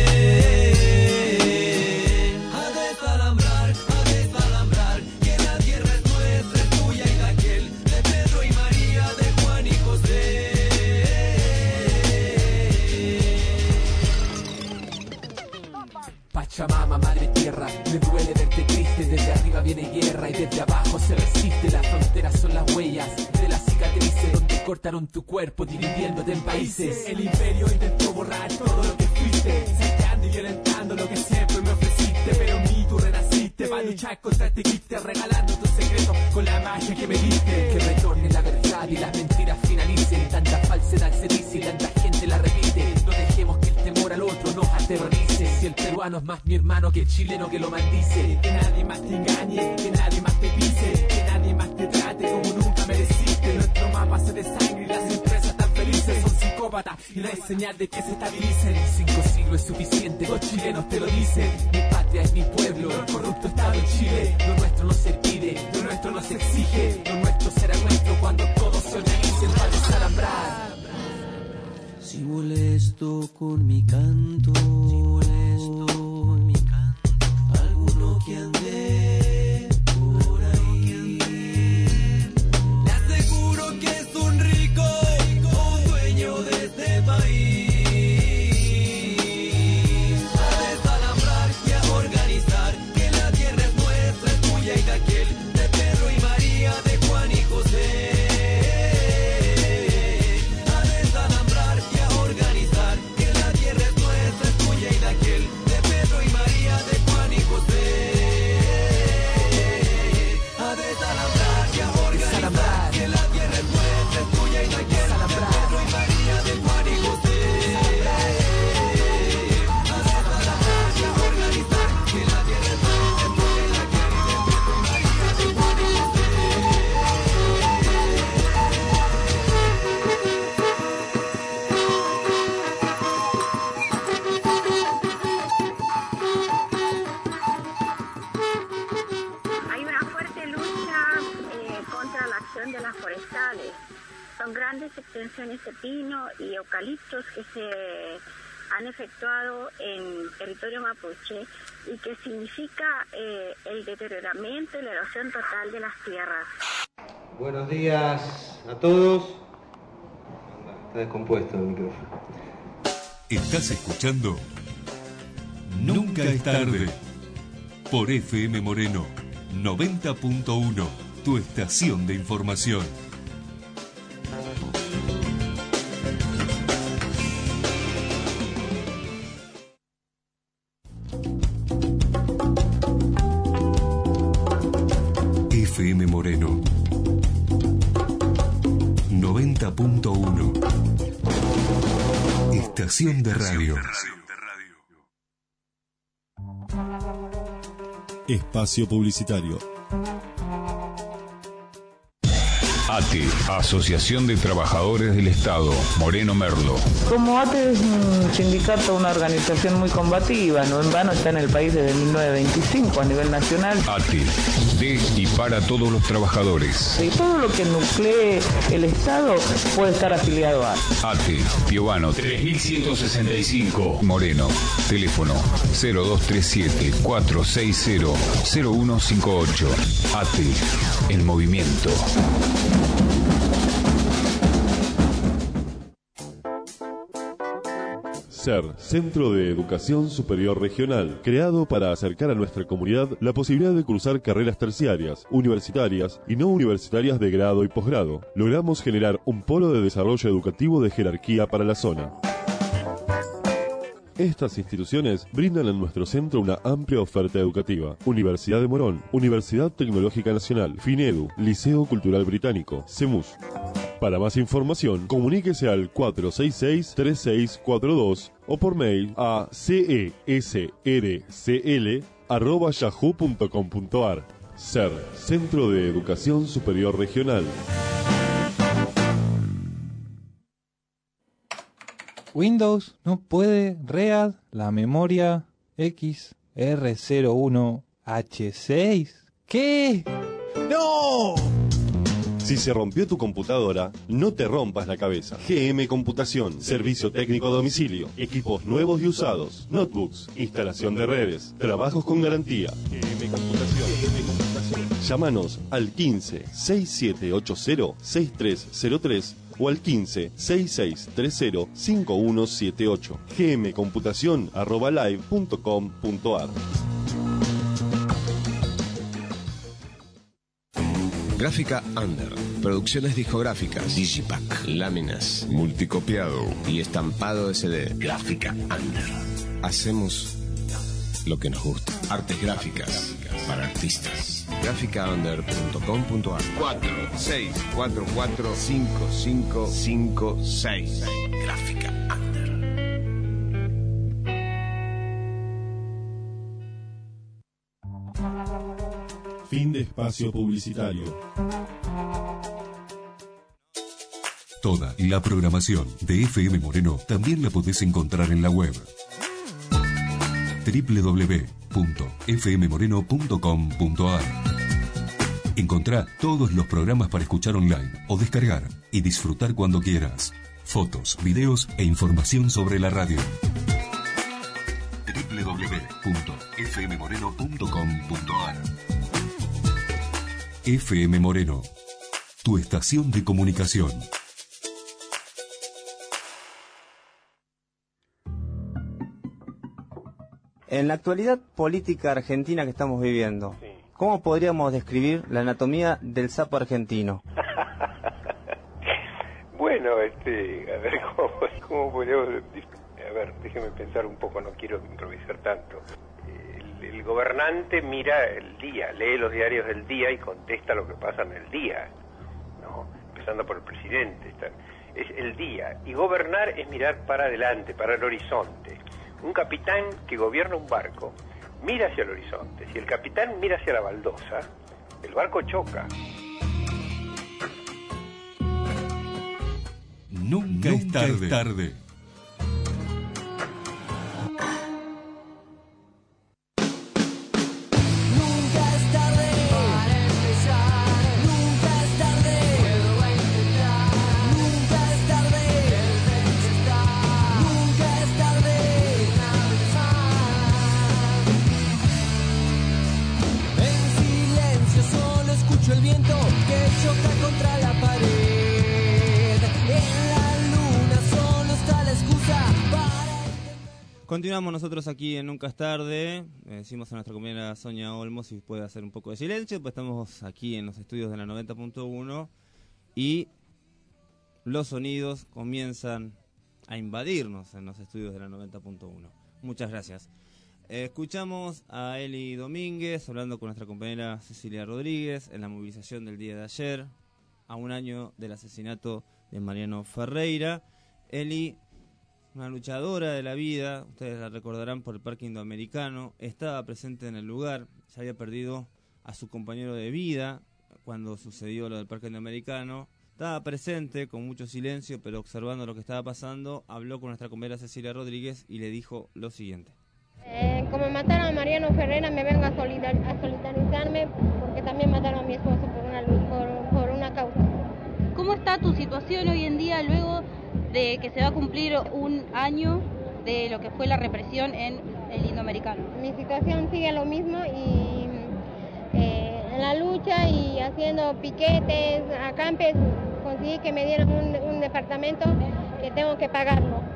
Pachamama, madre tierra, me duele verte triste. Desde arriba viene guerra y desde abajo se resiste. Las fronteras son las huellas de las cicatrices donde cortaron tu cuerpo dividiéndote en países. El imperio intentó borrar todo lo que fuiste, saqueando y violentando lo que siempre me ofreciste. Pero en mí tú renaciste para luchar contra este quiste, regalando tus secretos con la magia que me diste. Que retorne la verdad y las mentiras finalicen. Tanta falsedad se dice y tanta gente la repite. No dejemos que el temor al otro nos aterrorice. Si el peruano es más mi hermano que el chileno que lo maldice. Que nadie más te engañe, que nadie más te pise, que nadie más te trate como nunca mereciste. Nuestro mapa se de sangre y las empresas tan felices son psicópatas y no hay señal de que se estabilicen. Cinco siglos es suficiente, los chilenos te lo dicen. Mi patria es mi pueblo, el corrupto Estado en Chile. Lo nuestro no se pide, lo nuestro no se exige. Lo nuestro será nuestro cuando todos se organicen para desalambrar. Si molesto con mi canto, si molesto con mi canto, alguno que ande por ahí, le aseguro que es un rico, un dueño de este país. A desalambrar y a organizar, que la tierra es nuestra, es tuya y de aquel, de Pedro y María, de Juan y José. Son grandes extensiones de pino y eucaliptos que se han efectuado en territorio mapuche y que significa eh, el deterioramiento y la erosión total de las tierras. Buenos días a todos. Está descompuesto el micrófono. Estás escuchando Nunca es tarde por F M Moreno noventa punto uno, tu estación de información. F M Moreno noventa punto uno, estación de radio. Espacio publicitario. A T E, Asociación de Trabajadores del Estado, Moreno Merlo. Como A T E es un sindicato, una organización muy combativa, no en vano está en el país desde mil novecientos veinticinco a nivel nacional. A T E, de y para todos los trabajadores. Y todo lo que nuclee el Estado puede estar afiliado a A T E, Piovano tres mil ciento sesenta y cinco, Moreno. Teléfono cero dos tres siete, cuatro seis cero, cero uno cinco ocho. A T E, el movimiento. C E R, Centro de Educación Superior Regional, creado para acercar a nuestra comunidad la posibilidad de cursar carreras terciarias, universitarias y no universitarias de grado y posgrado. Logramos generar un polo de desarrollo educativo de jerarquía para la zona. Estas instituciones brindan en nuestro centro una amplia oferta educativa. Universidad de Morón, Universidad Tecnológica Nacional, FINEDU, Liceo Cultural Británico, CEMUS. Para más información, comuníquese al cuatro seis seis, tres seis cuatro dos o por mail a cesrcl arroba yahoo punto com punto ar. C E R, Centro de Educación Superior Regional. Windows no puede read la memoria X R cero uno H seis. ¿Qué? ¡No! Si se rompió tu computadora, no te rompas la cabeza. G M Computación, servicio técnico a domicilio, equipos nuevos y usados, notebooks, instalación de redes, trabajos con garantía. G M Computación. G M Computación. Llámanos al quince, sesenta y siete ochenta, sesenta y tres cero tres o al quince, sesenta y seis treinta, cincuenta y uno setenta y ocho. gmcomputación arroba live punto com punto ar. Gráfica Under, producciones discográficas, digipack, láminas, multicopiado y estampado de C D. Gráfica Under. Hacemos lo que nos gusta. Artes gráficas para artistas. gráfica under punto com punto ar. cuatro seis cuatro cuatro cinco cinco cinco seis. Gráfica Under. Fin de espacio publicitario. Toda la programación de F M Moreno también la podés encontrar en la web doble u doble u doble u punto f m moreno punto com punto ar. Encontrá todos los programas para escuchar online o descargar y disfrutar cuando quieras. Fotos, videos e información sobre la radio. doble u doble u doble u punto f m moreno punto com punto ar. F M Moreno, tu estación de comunicación. En la actualidad política argentina que estamos viviendo, sí, ¿cómo podríamos describir la anatomía del sapo argentino? Bueno, este, a ver, ¿cómo, cómo podríamos...? A ver, déjeme pensar un poco, no quiero improvisar tanto. El, el gobernante mira el día, lee los diarios del día y contesta lo que pasa en el día, ¿no? Empezando por el presidente. Está, es el día. Y gobernar es mirar para adelante, para el horizonte. Un capitán que gobierna un barco mira hacia el horizonte. Si el capitán mira hacia la baldosa, el barco choca. Nunca, Nunca es tarde. Es tarde. El viento que choca contra la pared. En la luna solo está la excusa para... Continuamos nosotros aquí en Nunca es Tarde. Le decimos a nuestra compañera Sonia Olmos si puede hacer un poco de silencio, pues estamos aquí en los estudios de la noventa punto uno y los sonidos comienzan a invadirnos en los estudios de la noventa punto uno. Muchas gracias. Escuchamos a Eli Domínguez hablando con nuestra compañera Cecilia Rodríguez en la movilización del día de ayer, a un año del asesinato de Mariano Ferreira. Eli, una luchadora de la vida, ustedes la recordarán por el Parque Indoamericano, estaba presente en el lugar, se había perdido a su compañero de vida cuando sucedió lo del Parque Indoamericano. Estaba presente con mucho silencio, pero observando lo que estaba pasando, habló con nuestra compañera Cecilia Rodríguez y le dijo lo siguiente. Eh, como mataron a Mariano Ferreira, me vengo a, solidar, a solidarizarme porque también mataron a mi esposo por una, por, por una causa. ¿Cómo está tu situación hoy en día luego de que se va a cumplir un año de lo que fue la represión en el Indoamericano? Mi situación sigue lo mismo y eh, en la lucha y haciendo piquetes, acampes, conseguí que me dieran un, un departamento que tengo que pagarlo.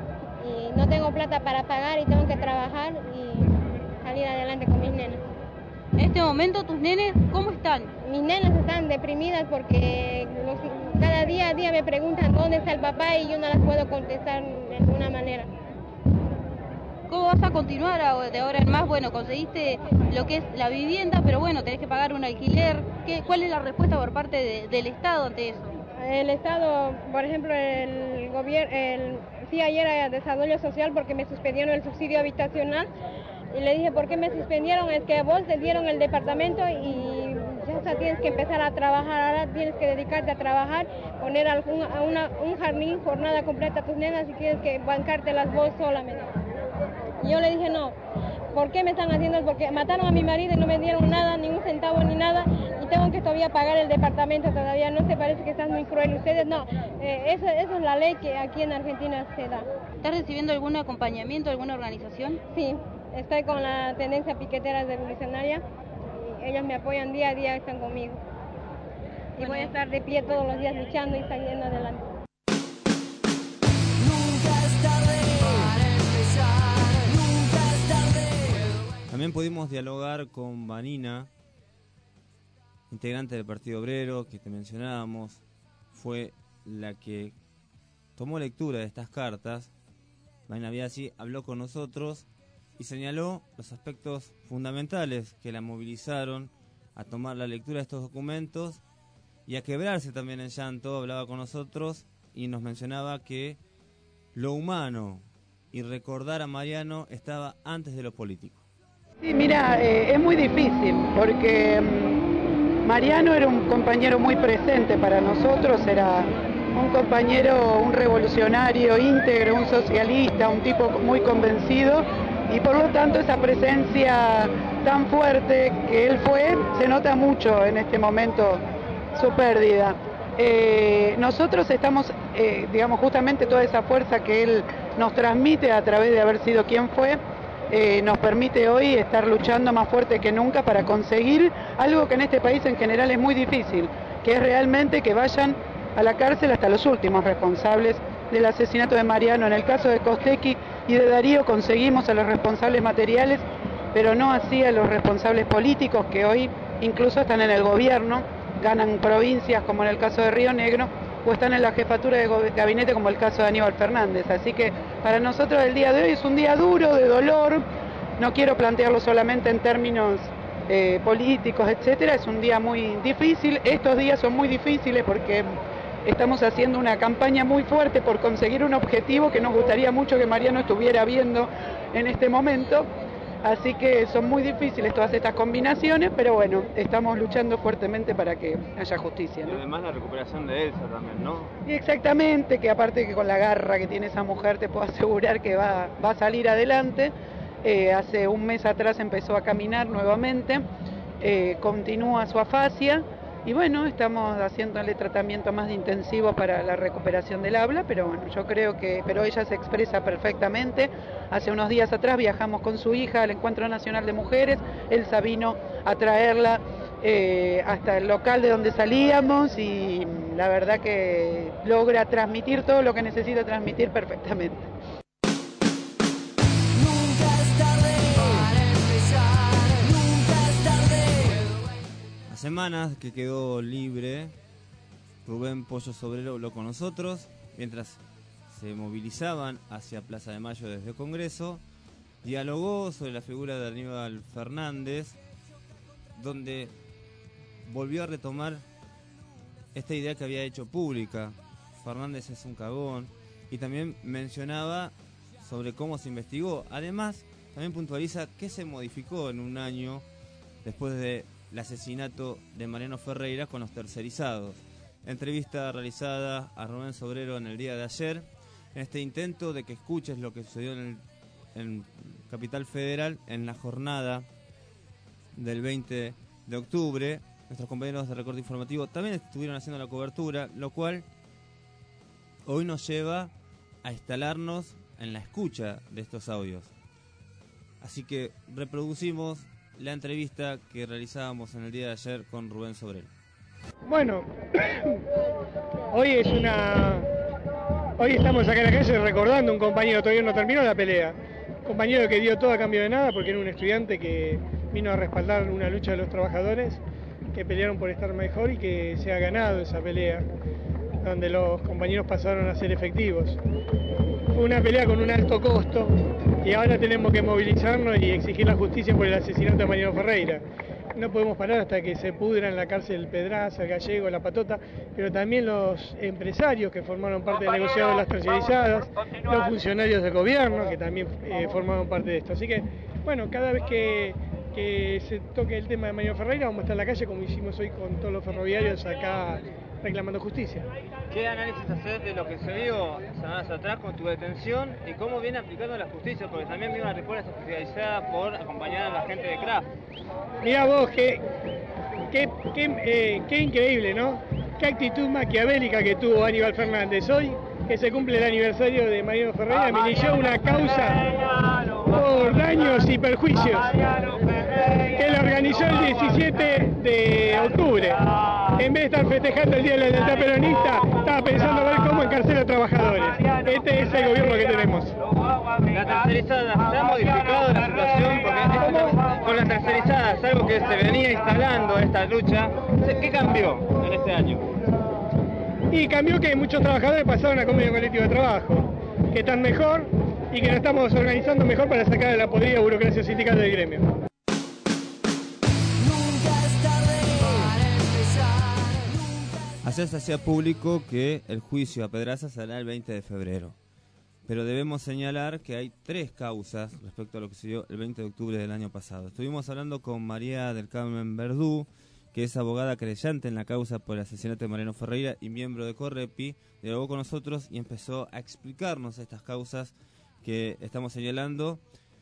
y no tengo plata para pagar y tengo que trabajar y salir adelante con mis nenas. En este momento, ¿tus nenes cómo están? Mis nenas están deprimidas porque los, cada día a día me preguntan dónde está el papá y yo no las puedo contestar de alguna manera. ¿Cómo vas a continuar de ahora en más? Bueno, conseguiste lo que es la vivienda, pero bueno, tenés que pagar un alquiler. ¿Qué, ¿Cuál es la respuesta por parte de, del Estado ante eso? El Estado, por ejemplo, el gobierno, el, fui ayer a Desarrollo Social porque me suspendieron el subsidio habitacional y le dije, ¿por qué me suspendieron? Es que a vos te dieron el departamento y ya o sea, tienes que empezar a trabajar, ahora tienes que dedicarte a trabajar, poner algún, a una, un jardín, jornada completa a tus nenas y tienes que bancártelas vos solamente. Y yo le dije, no, ¿por qué me están haciendo? Porque mataron a mi marido y no me dieron nada, ni un centavo ni nada, y tengo que todavía pagar el departamento todavía, no se parece que están muy crueles ustedes, no, eh, esa, esa es la ley que aquí en Argentina se da. ¿Estás recibiendo algún acompañamiento, alguna organización? Sí, estoy con la tendencia piquetera revolucionaria, y ellos me apoyan día a día, están conmigo. Y bueno, voy a estar de pie todos los días luchando y saliendo adelante. También pudimos dialogar con Vanina, integrante del Partido Obrero, que te mencionábamos, fue la que tomó lectura de estas cartas. Vanina Biasi habló con nosotros y señaló los aspectos fundamentales que la movilizaron a tomar la lectura de estos documentos y a quebrarse también en llanto. Hablaba con nosotros y nos mencionaba que lo humano y recordar a Mariano estaba antes de lo político. Sí, mira, eh, es muy difícil porque um, Mariano era un compañero muy presente para nosotros, era un compañero, un revolucionario íntegro, un socialista, un tipo muy convencido y por lo tanto esa presencia tan fuerte que él fue, se nota mucho en este momento su pérdida. Eh, nosotros estamos, eh, digamos, justamente toda esa fuerza que él nos transmite a través de haber sido quien fue, Eh, nos permite hoy estar luchando más fuerte que nunca para conseguir algo que en este país en general es muy difícil, que es realmente que vayan a la cárcel hasta los últimos responsables del asesinato de Mariano. En el caso de Costecchi y de Darío conseguimos a los responsables materiales, pero no así a los responsables políticos que hoy incluso están en el gobierno, ganan provincias como en el caso de Río Negro, o están en la jefatura de gabinete como el caso de Aníbal Fernández. Así que para nosotros el día de hoy es un día duro, de dolor, no quiero plantearlo solamente en términos eh, políticos, etcétera, es un día muy difícil, estos días son muy difíciles porque estamos haciendo una campaña muy fuerte por conseguir un objetivo que nos gustaría mucho que Mariano estuviera viendo en este momento. Así que son muy difíciles todas estas combinaciones, pero bueno, estamos luchando fuertemente para que haya justicia, ¿no? Y además la recuperación de Elsa también, ¿no? Y exactamente, que aparte que con la garra que tiene esa mujer te puedo asegurar que va, va a salir adelante. Eh, hace un mes atrás empezó a caminar nuevamente, eh, continúa su afasia y bueno, estamos haciéndole tratamiento más intensivo para la recuperación del habla, pero bueno, yo creo que, pero ella se expresa perfectamente. Hace unos días atrás viajamos con su hija al Encuentro Nacional de Mujeres, Elsa vino a traerla eh, hasta el local de donde salíamos y la verdad que logra transmitir todo lo que necesita transmitir perfectamente. Semanas que quedó libre, Rubén Pollo Sobrero habló con nosotros mientras se movilizaban hacia Plaza de Mayo desde el Congreso, dialogó sobre la figura de Aníbal Fernández, donde volvió a retomar esta idea que había hecho pública: Fernández es un cagón, y también mencionaba sobre cómo se investigó. Además, también puntualiza qué se modificó en un año después de el asesinato de Mariano Ferreira con los tercerizados. Entrevista realizada a Rubén Sobrero en el día de ayer, en este intento de que escuches lo que sucedió en, el, en Capital Federal en la jornada del veinte de octubre. Nuestros compañeros de Recorte Informativo también estuvieron haciendo la cobertura, lo cual hoy nos lleva a instalarnos en la escucha de estos audios. Así que reproducimos la entrevista que realizábamos en el día de ayer con Rubén Sobrero. Bueno, hoy es una Hoy estamos acá en la calle recordando a un compañero, todavía no terminó la pelea, un compañero que dio todo a cambio de nada porque era un estudiante que vino a respaldar una lucha de los trabajadores que pelearon por estar mejor y que se ha ganado esa pelea, donde los compañeros pasaron a ser efectivos. Fue una pelea con un alto costo y ahora tenemos que movilizarnos y exigir la justicia por el asesinato de Mariano Ferreira. No podemos parar hasta que se pudra en la cárcel Pedraza, el Gallego, la Patota, pero también los empresarios que formaron parte del negociado de las tercerizadas, los funcionarios del gobierno que también eh, formaron parte de esto. Así que, bueno, cada vez que, que se toque el tema de Mariano Ferreira vamos a estar en la calle como hicimos hoy con todos los ferroviarios acá reclamando justicia. ¿Qué análisis haces de lo que se vio semanas atrás con tu detención y cómo viene aplicando la justicia? Porque también vino una respuesta oficializada por acompañar a la gente de Kraft. Mirá vos, qué, qué, qué, eh, qué increíble, ¿no? Qué actitud maquiavélica que tuvo Aníbal Fernández. Hoy, que se cumple el aniversario de Mariano Ferreira, me inició una causa por daños y perjuicios que la organizó el diecisiete de octubre. En vez de estar festejando el Día de la Lealtad Peronista, estaba pensando ver cómo encarcelar a trabajadores. Este es el gobierno que tenemos. La tercerizada, ¿se ha modificado la situación? Porque esto, con la tercerizada es algo que se venía instalando esta lucha. ¿Qué cambió en este año? Y cambió que muchos trabajadores pasaron a convenio colectivo de trabajo, que están mejor y que nos estamos organizando mejor para sacar de la podrida burocracia sindical del gremio. Ayer se hacía público que el juicio a Pedraza será el veinte de febrero, pero debemos señalar que hay tres causas respecto a lo que se dio el veinte de octubre del año pasado. Estuvimos hablando con María del Carmen Verdú, que es abogada creyente en la causa por el asesinato de Mariano Ferreira y miembro de Correpi, dialogó con nosotros y empezó a explicarnos estas causas que estamos señalando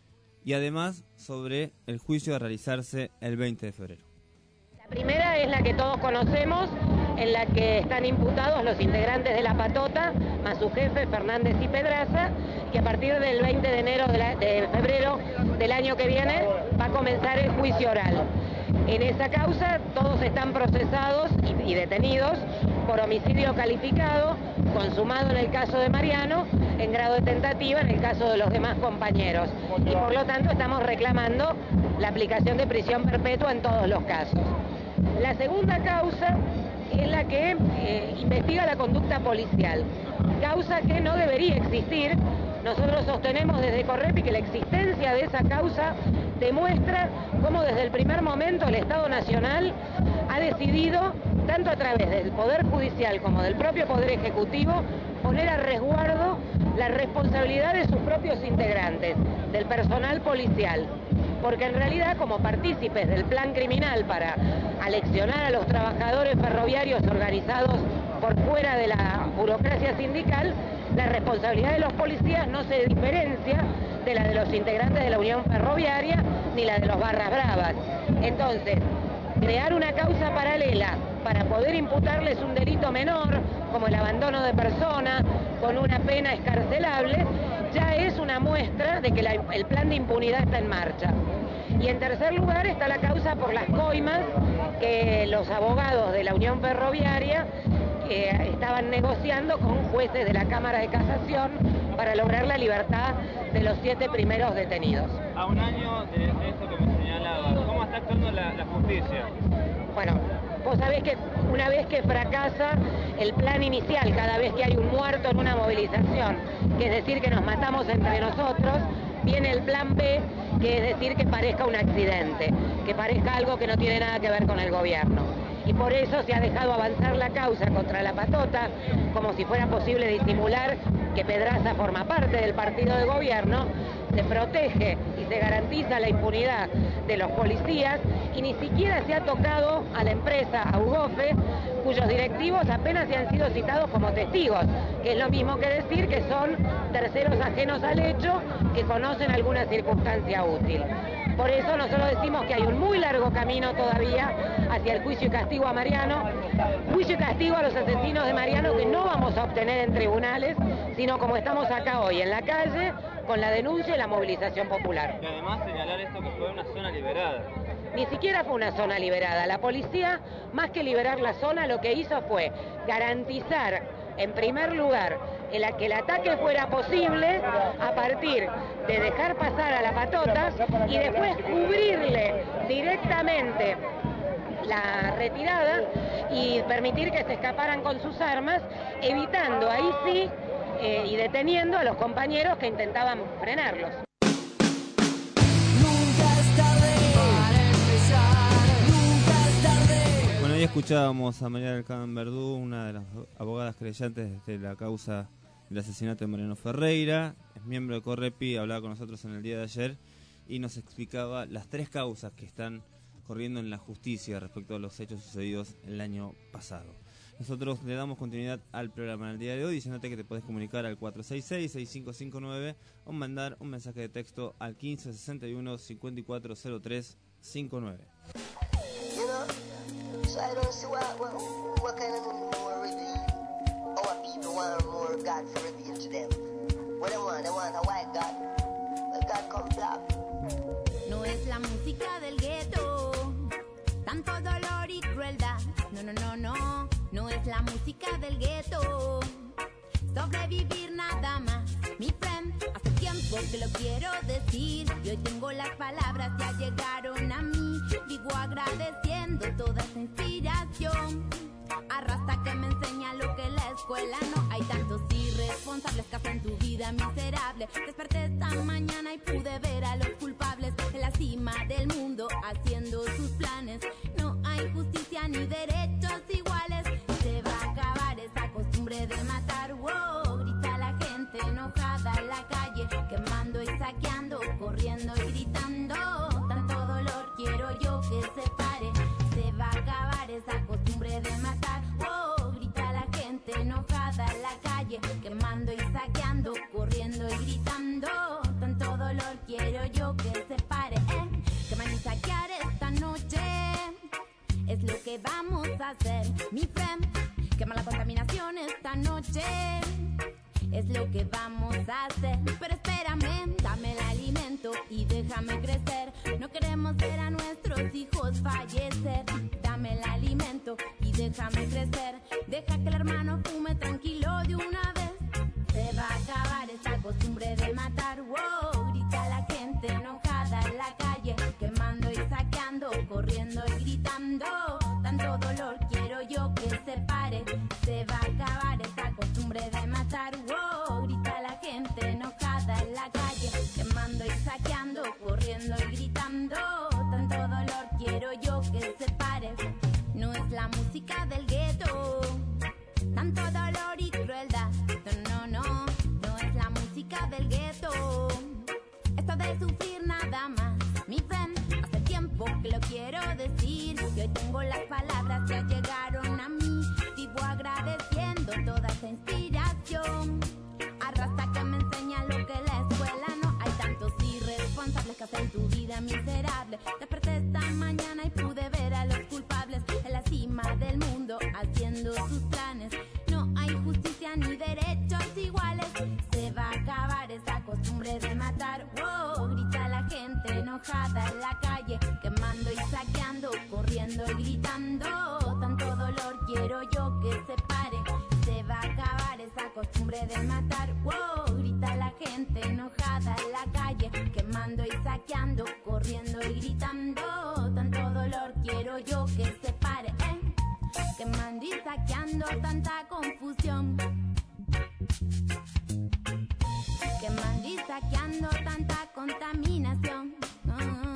y además sobre el juicio a realizarse el veinte de febrero. La primera es la que todos conocemos, en la que están imputados los integrantes de la Patota, más su jefe Fernández y Pedraza, que a partir del veinte de enero de, la, de febrero del año que viene va a comenzar el juicio oral. En esa causa todos están procesados y, y detenidos por homicidio calificado, consumado en el caso de Mariano, en grado de tentativa en el caso de los demás compañeros. Y por lo tanto estamos reclamando la aplicación de prisión perpetua en todos los casos. La segunda causa es la que eh, investiga la conducta policial, causa que no debería existir. Nosotros sostenemos desde Correpi que la existencia de esa causa demuestra cómo desde el primer momento el Estado Nacional ha decidido, tanto a través del Poder Judicial como del propio Poder Ejecutivo, poner a resguardo la responsabilidad de sus propios integrantes, del personal policial. Porque en realidad, como partícipes del plan criminal para aleccionar a los trabajadores ferroviarios organizados por fuera de la burocracia sindical, la responsabilidad de los policías no se diferencia de la de los integrantes de la Unión Ferroviaria ni la de los Barras Bravas. Entonces, crear una causa paralela para poder imputarles un delito menor, como el abandono de persona, con una pena escarcelable, ya es una muestra de que la, el plan de impunidad está en marcha. Y en tercer lugar está la causa por las coimas que los abogados de la Unión Ferroviaria que estaban negociando con jueces de la Cámara de Casación para lograr la libertad de los siete primeros detenidos. A un año de esto que me señalaba, ¿cómo está actuando la, la justicia? Bueno, vos sabés que una vez que fracasa el plan inicial, cada vez que hay un muerto en una movilización, que es decir que nos matamos entre nosotros, viene el plan B, que es decir que parezca un accidente, que parezca algo que no tiene nada que ver con el gobierno. Y por eso se ha dejado avanzar la causa contra la Patota, como si fuera posible disimular que Pedraza forma parte del partido de gobierno, se protege y se garantiza la impunidad de los policías y ni siquiera se ha tocado a la empresa, a Ugofe, cuyos directivos apenas se han sido citados como testigos, que es lo mismo que decir que son terceros ajenos al hecho que conocen alguna circunstancia útil. Por eso nosotros decimos que hay un muy largo camino todavía hacia el juicio y castigo a Mariano, juicio y castigo a los asesinos de Mariano que no vamos a obtener en tribunales, sino como estamos acá hoy, en la calle, con la denuncia y la movilización popular. Y además señalar esto que fue una zona liberada. Ni siquiera fue una zona liberada. La policía, más que liberar la zona, lo que hizo fue garantizar, en primer lugar, en la que el ataque fuera posible a partir de dejar pasar a la patota y después cubrirle directamente la retirada y permitir que se escaparan con sus armas, evitando ahí sí eh, y deteniendo a los compañeros que intentaban frenarlos. Bueno, ahí escuchábamos a María del Carmen Verdú, una de las abogadas creyentes de la causa del asesinato de Mariano Ferreira. Es miembro de Correpi, hablaba con nosotros en el día de ayer y nos explicaba las tres causas que están corriendo en la justicia respecto a los hechos sucedidos el año pasado. Nosotros le damos continuidad al programa en el día de hoy, diciéndote que te podés comunicar al cuatro seis seis, seis cinco cinco nueve o mandar un mensaje de texto al quince sesenta y uno, cincuenta y cuatro cero tres cincuenta y nueve. You know, so I don't see what, what, what kind of more reveal. Our people want more God to reveal to them. What they want, they want a white God. Well, God come black. No es la música del gueto, tanto dolor y crueldad. No, no, no, no, no es la música del gueto. Sobrevivir nada más, mi friend. Hace tiempo que lo quiero decir y hoy tengo las palabras, ya llegaron a mí. Digo agradeciendo toda esa inspiración. Arrastra que me enseña lo que la escuela no. Hay tantos irresponsables que hacen tu vida miserable. Desperté esta mañana y pude ver a los culpables en la cima del mundo haciendo sus planes. No hay justicia ni derechos iguales. Se va a acabar esa costumbre de matar. Wow, grita la gente enojada en la calle, quemando y saqueando, corriendo y gritando. Tanto dolor quiero yo que se pare. Se va a acabar esa costumbre de matar. Oh, grita la gente enojada en la calle, quemando y saqueando, corriendo y gritando. Tanto dolor quiero yo que se pare. Eh, quemar y saquear esta noche es lo que vamos a hacer, mi friend. Quemar la contaminación esta noche es lo que vamos a hacer. Pero espérame, dame el alimento y déjame crecer. No queremos ver a nuestros hijos fallecer. Dame el alimento y déjame crecer. Deja que el hermano fume tranquilo de una vez. Se va a acabar esta costumbre de matar. Wow, grita la gente enojada en la calle, quemando y saqueando, corriendo y gritando. Tanto dolor quiero yo que se pare. Se va a acabar esta costumbre de matar. Wow, grita la gente enojada en la calle, quemando y saqueando, corriendo y gritando. Tanto dolor quiero yo que se pare. No es la música del gueto, tanto dolor y crueldad. No, no, no, no es la música del gueto. Esto de sufrir nada más, mi friend. Hace tiempo que lo quiero decir y hoy tengo las palabras, ya llegaron a mí. Vivo agradeciendo toda esa inspiración. Arrastra que me enseña lo que la escuela no. Hay tantos irresponsables que hacen tu vida miserable. Desperté esta mañana y pude ver a los culpables en la cima del mundo haciendo sus planes. No hay justicia ni derechos iguales. Se va a acabar esa costumbre de matar. Wow, grita la gente enojada en la calle, quemando y saqueando, corriendo y gritando. Tanto dolor quiero yo que se pare. Se va a acabar esa costumbre de matar. Wow, grita la gente enojada en la calle, quemando y saqueando, corriendo y gritando. Tanto dolor quiero yo que se pare. Eh. Quemando y saqueando, tanta confusión. Quemando y saqueando, tanta contaminación. Uh-huh.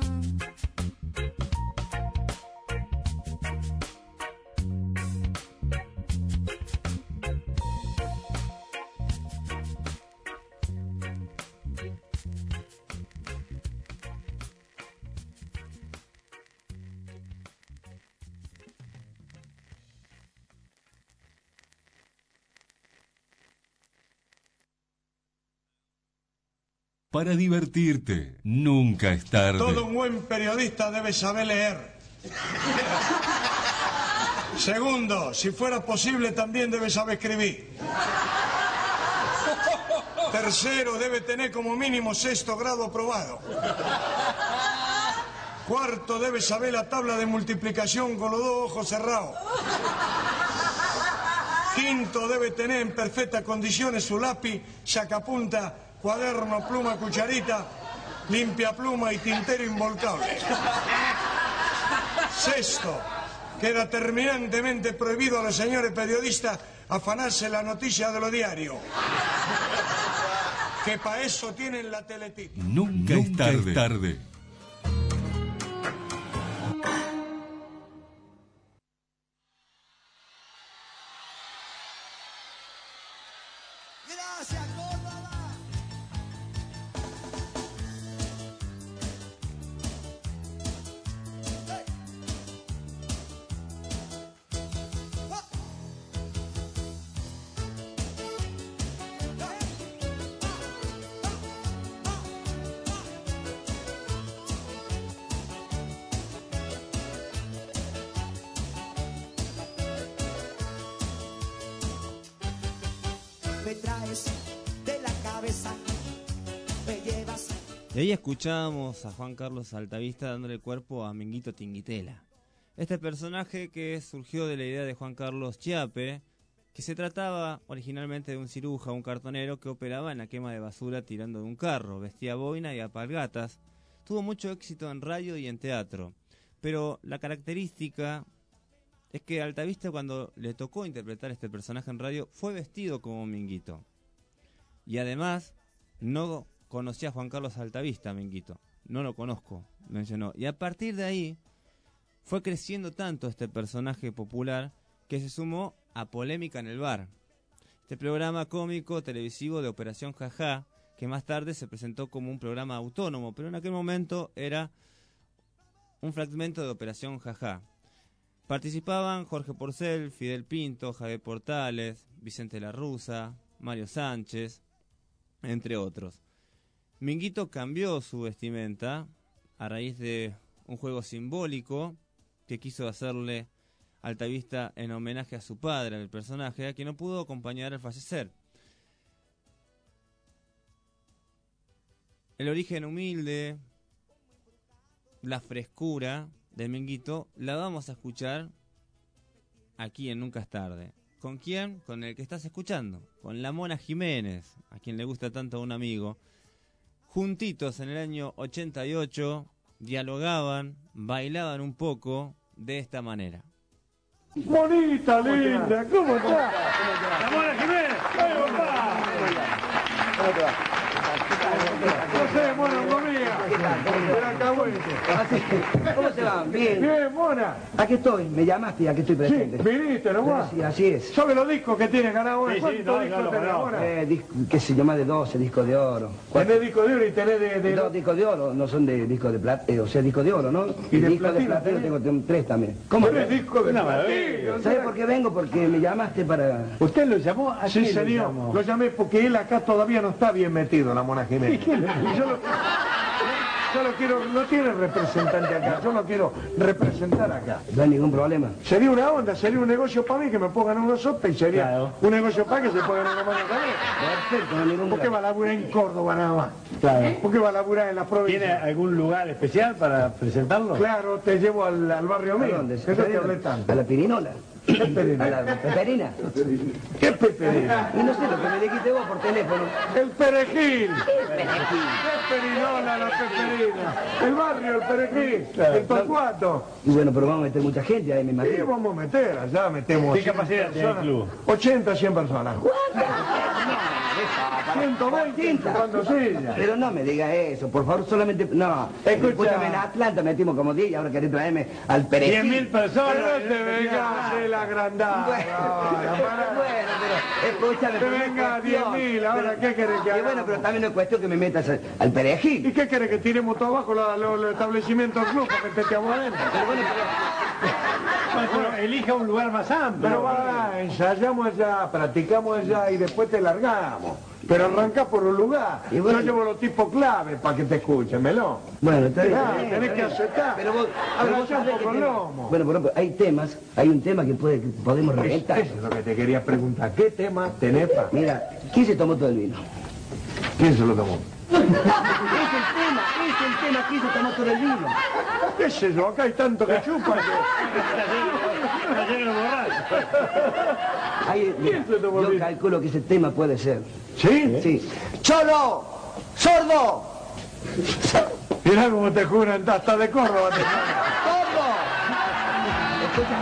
Para divertirte, nunca es tarde. Todo un buen periodista debe saber leer. Segundo, si fuera posible, también debe saber escribir. Tercero, debe tener como mínimo sexto grado aprobado. Cuarto, debe saber la tabla de multiplicación con los dos ojos cerrados. Quinto, debe tener en perfectas condiciones su lápiz, sacapunta, cuaderno, pluma, cucharita, limpia pluma y tintero involcable. Sexto, queda terminantemente prohibido a los señores periodistas afanarse la noticia de los diarios. Que para eso tienen la teletip. Nunca, Nunca es tarde. Es tarde. Me traes de la cabeza, me llevas. Y ahí escuchamos a Juan Carlos Altavista dándole cuerpo a Minguito Tinguitela. Este personaje que surgió de la idea de Juan Carlos Chiappe, que se trataba originalmente de un ciruja, un cartonero que operaba en la quema de basura tirando de un carro, vestía boina y alpargatas. Tuvo mucho éxito en radio y en teatro, pero la característica es que Altavista, cuando le tocó interpretar este personaje en radio, fue vestido como Minguito. Y además, no conocía a Juan Carlos Altavista, Minguito. No lo conozco, mencionó. Y a partir de ahí, fue creciendo tanto este personaje popular que se sumó a Polémica en el Bar. Este programa cómico televisivo de Operación Jajá, que más tarde se presentó como un programa autónomo, pero en aquel momento era un fragmento de Operación Jajá. Participaban Jorge Porcel, Fidel Pinto, Javier Portales, Vicente La Russa, Mario Sánchez, entre otros. Minguito cambió su vestimenta a raíz de un juego simbólico que quiso hacerle Altavista en homenaje a su padre, al personaje, a quien no pudo acompañar al fallecer. El origen humilde, la frescura de Minguito, la vamos a escuchar aquí en Nunca es tarde. ¿Con quién? Con el que estás escuchando, con la Mona Jiménez, a quien le gusta tanto a un amigo. Juntitos en el año ochenta y ocho, dialogaban, bailaban un poco de esta manera. Bonita, linda, ¿cómo estás? La Mona Jiménez, ¡ay, papá! ¿Cómo te va? No sé, Mona, conmigo. ¿Cómo se va? Bien. Bien, Mona. Aquí estoy, me llamaste y aquí estoy presente. Sí, viniste nomás. Sí, así es. ¿Sabes los discos que tienes ganado ahora? Sí, sí, ¿Cuántos no, discos no, tenés no, ahora? Eh, dis- qué sé yo, más de doce discos de oro. Tenés discos de oro y tenés de... de... Dos discos de oro, no son de discos de plata, eh, o sea, discos de oro, ¿no? ¿Y de discos de platino platino tenés? tengo, tengo tres también. ¿Cómo? Tres discos de Una platino. maravilla. ¿Sabes por qué vengo? Porque me llamaste para... ¿Usted lo llamó? ¿A sí, señor. Lo, lo llamé porque él acá todavía no está bien metido, la Mona Jiménez. Y yo lo, yo lo quiero, no tiene representante acá, yo lo quiero representar acá. No hay ningún problema. Sería una onda, sería un negocio para mí que me pongan una sopa y sería claro. Un negocio para que se pongan una mano también. Perfecto, no hay ningún problema. ¿Por qué va a laburar en Córdoba nada más? Claro. ¿Por qué va a laburar en la provincia? ¿Tiene algún lugar especial para presentarlo? Claro, te llevo al, al barrio mío. ¿A dónde? Eso te hablé tanto. A la Pirinola. ¿Qué perina? A la peperina. ¿Qué peperina? Y no sé lo que me dijiste vos por teléfono. El perejil. ¿Qué perejil? ¿Qué perinola, la peperina? El barrio, el perejil, claro. El Torcuato. Y bueno, pero vamos a meter mucha gente ahí, me imagino. Sí, vamos a meter, allá metemos... ¿Qué capacidad tiene el club? ochenta, cien personas. ciento veinte, cuando silla. Pero no me digas eso, por favor, solamente... No, Escucha. escúchame, en Atlanta metimos como diez y ahora querés traerme al perejil. Cien mil personas. Pero no te vengas de la agrandada. Bueno, bueno, pero escúchame. Te venga diez mil, ahora ¿qué querés que haga? Y bueno, pero también no es cuestión que me metas al, al perejil. ¿Y qué querés que tiremos todo abajo los lo, lo establecimientos del club para que te echamos adentro? Pero bueno, pero... Bueno, elija un lugar más amplio. Pero va, ensayamos allá, practicamos allá y después te largamos. Pero arranca por un lugar. Y bueno, yo llevo los tipos clave para que te escuchen, Melón. Bueno, está bien. Ah, bien, tenés está que bien. aceptar. Pero vos, pero vos Agachá un sabés poco que el tiene- lomo. Bueno, por ejemplo, hay temas, hay un tema que, puede, que podemos reventar. Eso es lo que te quería preguntar. ¿Qué tema tenés para...? Mira, ¿quién se tomó todo el vino? ¿Quién se lo tomó? Es el tema, es el tema que hizo tomar todo el vino. ¿Qué sé yo? Acá hay tanto que chupa que... Ahí, mira, yo calculo que ese tema puede ser. ¿Sí? Sí. ¡Cholo! ¡Sordo! Mirá cómo te juran, hasta de Córdoba te juran. ¡Sordo! Escucha.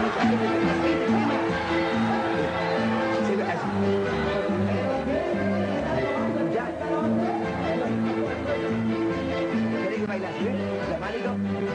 ¿Querés que bailas, eh? La manito.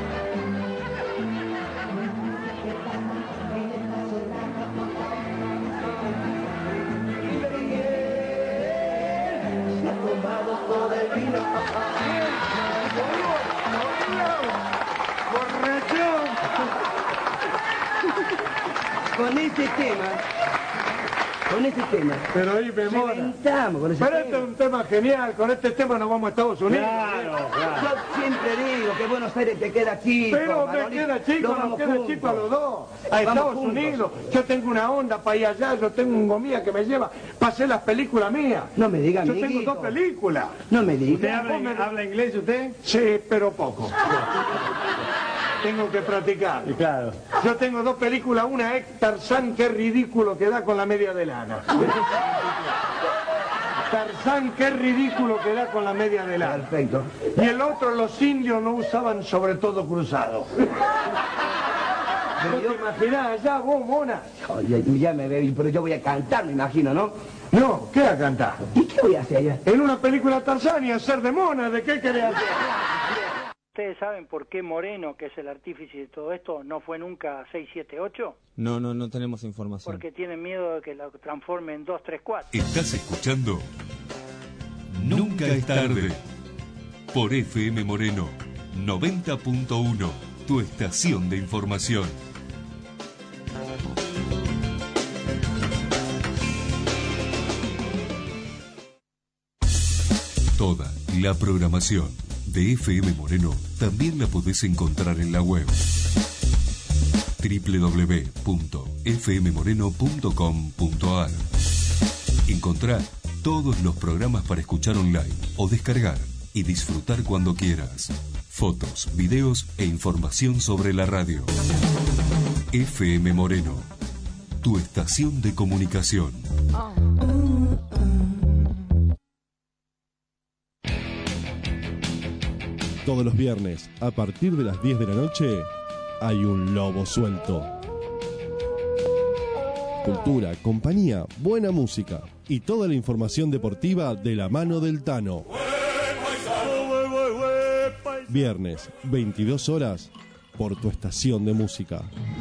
Con este tema, con este tema, pero ahí me mola. Reventamos con ese Pero tema. este es un tema genial, con este tema nos vamos a Estados Unidos. Claro, claro. Yo siempre digo que Buenos Aires te queda chico. Pero me Manolito. queda chico, Nos nos vamos queda juntos. chico a los dos. A Vamos Estados juntos. Unidos. Yo tengo una onda para ir allá, yo tengo un gomía que me lleva para hacer las películas mías. No me diga, Yo amiguito. tengo dos películas. No me diga. ¿Usted habla, habla inglés usted? Sí, pero poco. Tengo que practicar. Claro. Yo tengo dos películas, una es Tarzán, qué ridículo que da con la media de lana. Tarzán, qué ridículo que da con la media de lana. Perfecto. Y el otro, los indios no usaban sobre todo cruzado. ¿No te imaginás allá vos, mona? Oh, ya, ya me veo, pero yo voy a cantar, me imagino, ¿no? No, ¿qué a cantar? ¿Y qué voy a hacer allá? En una película Tarzán y hacer de mona, ¿de qué querés hacer? ¿Ustedes saben por qué Moreno, que es el artífice de todo esto, no fue nunca seis siete ocho? No, no, no tenemos información. Porque tienen miedo de que lo transforme en dos tres cuatro. Estás escuchando Nunca es tarde por F M Moreno noventa punto uno, tu estación de información. Toda la programación de F M Moreno también la podés encontrar en la web doble u doble u doble u punto f m moreno punto com punto a r. Encontrá todos los programas para escuchar online o descargar y disfrutar cuando quieras. Fotos, videos e información sobre la radio. F M Moreno, tu estación de comunicación. Todos los viernes, a partir de las diez de la noche, hay un lobo suelto. Cultura, compañía, buena música y toda la información deportiva de la mano del Tano. Viernes, veintidós horas, por tu estación de música.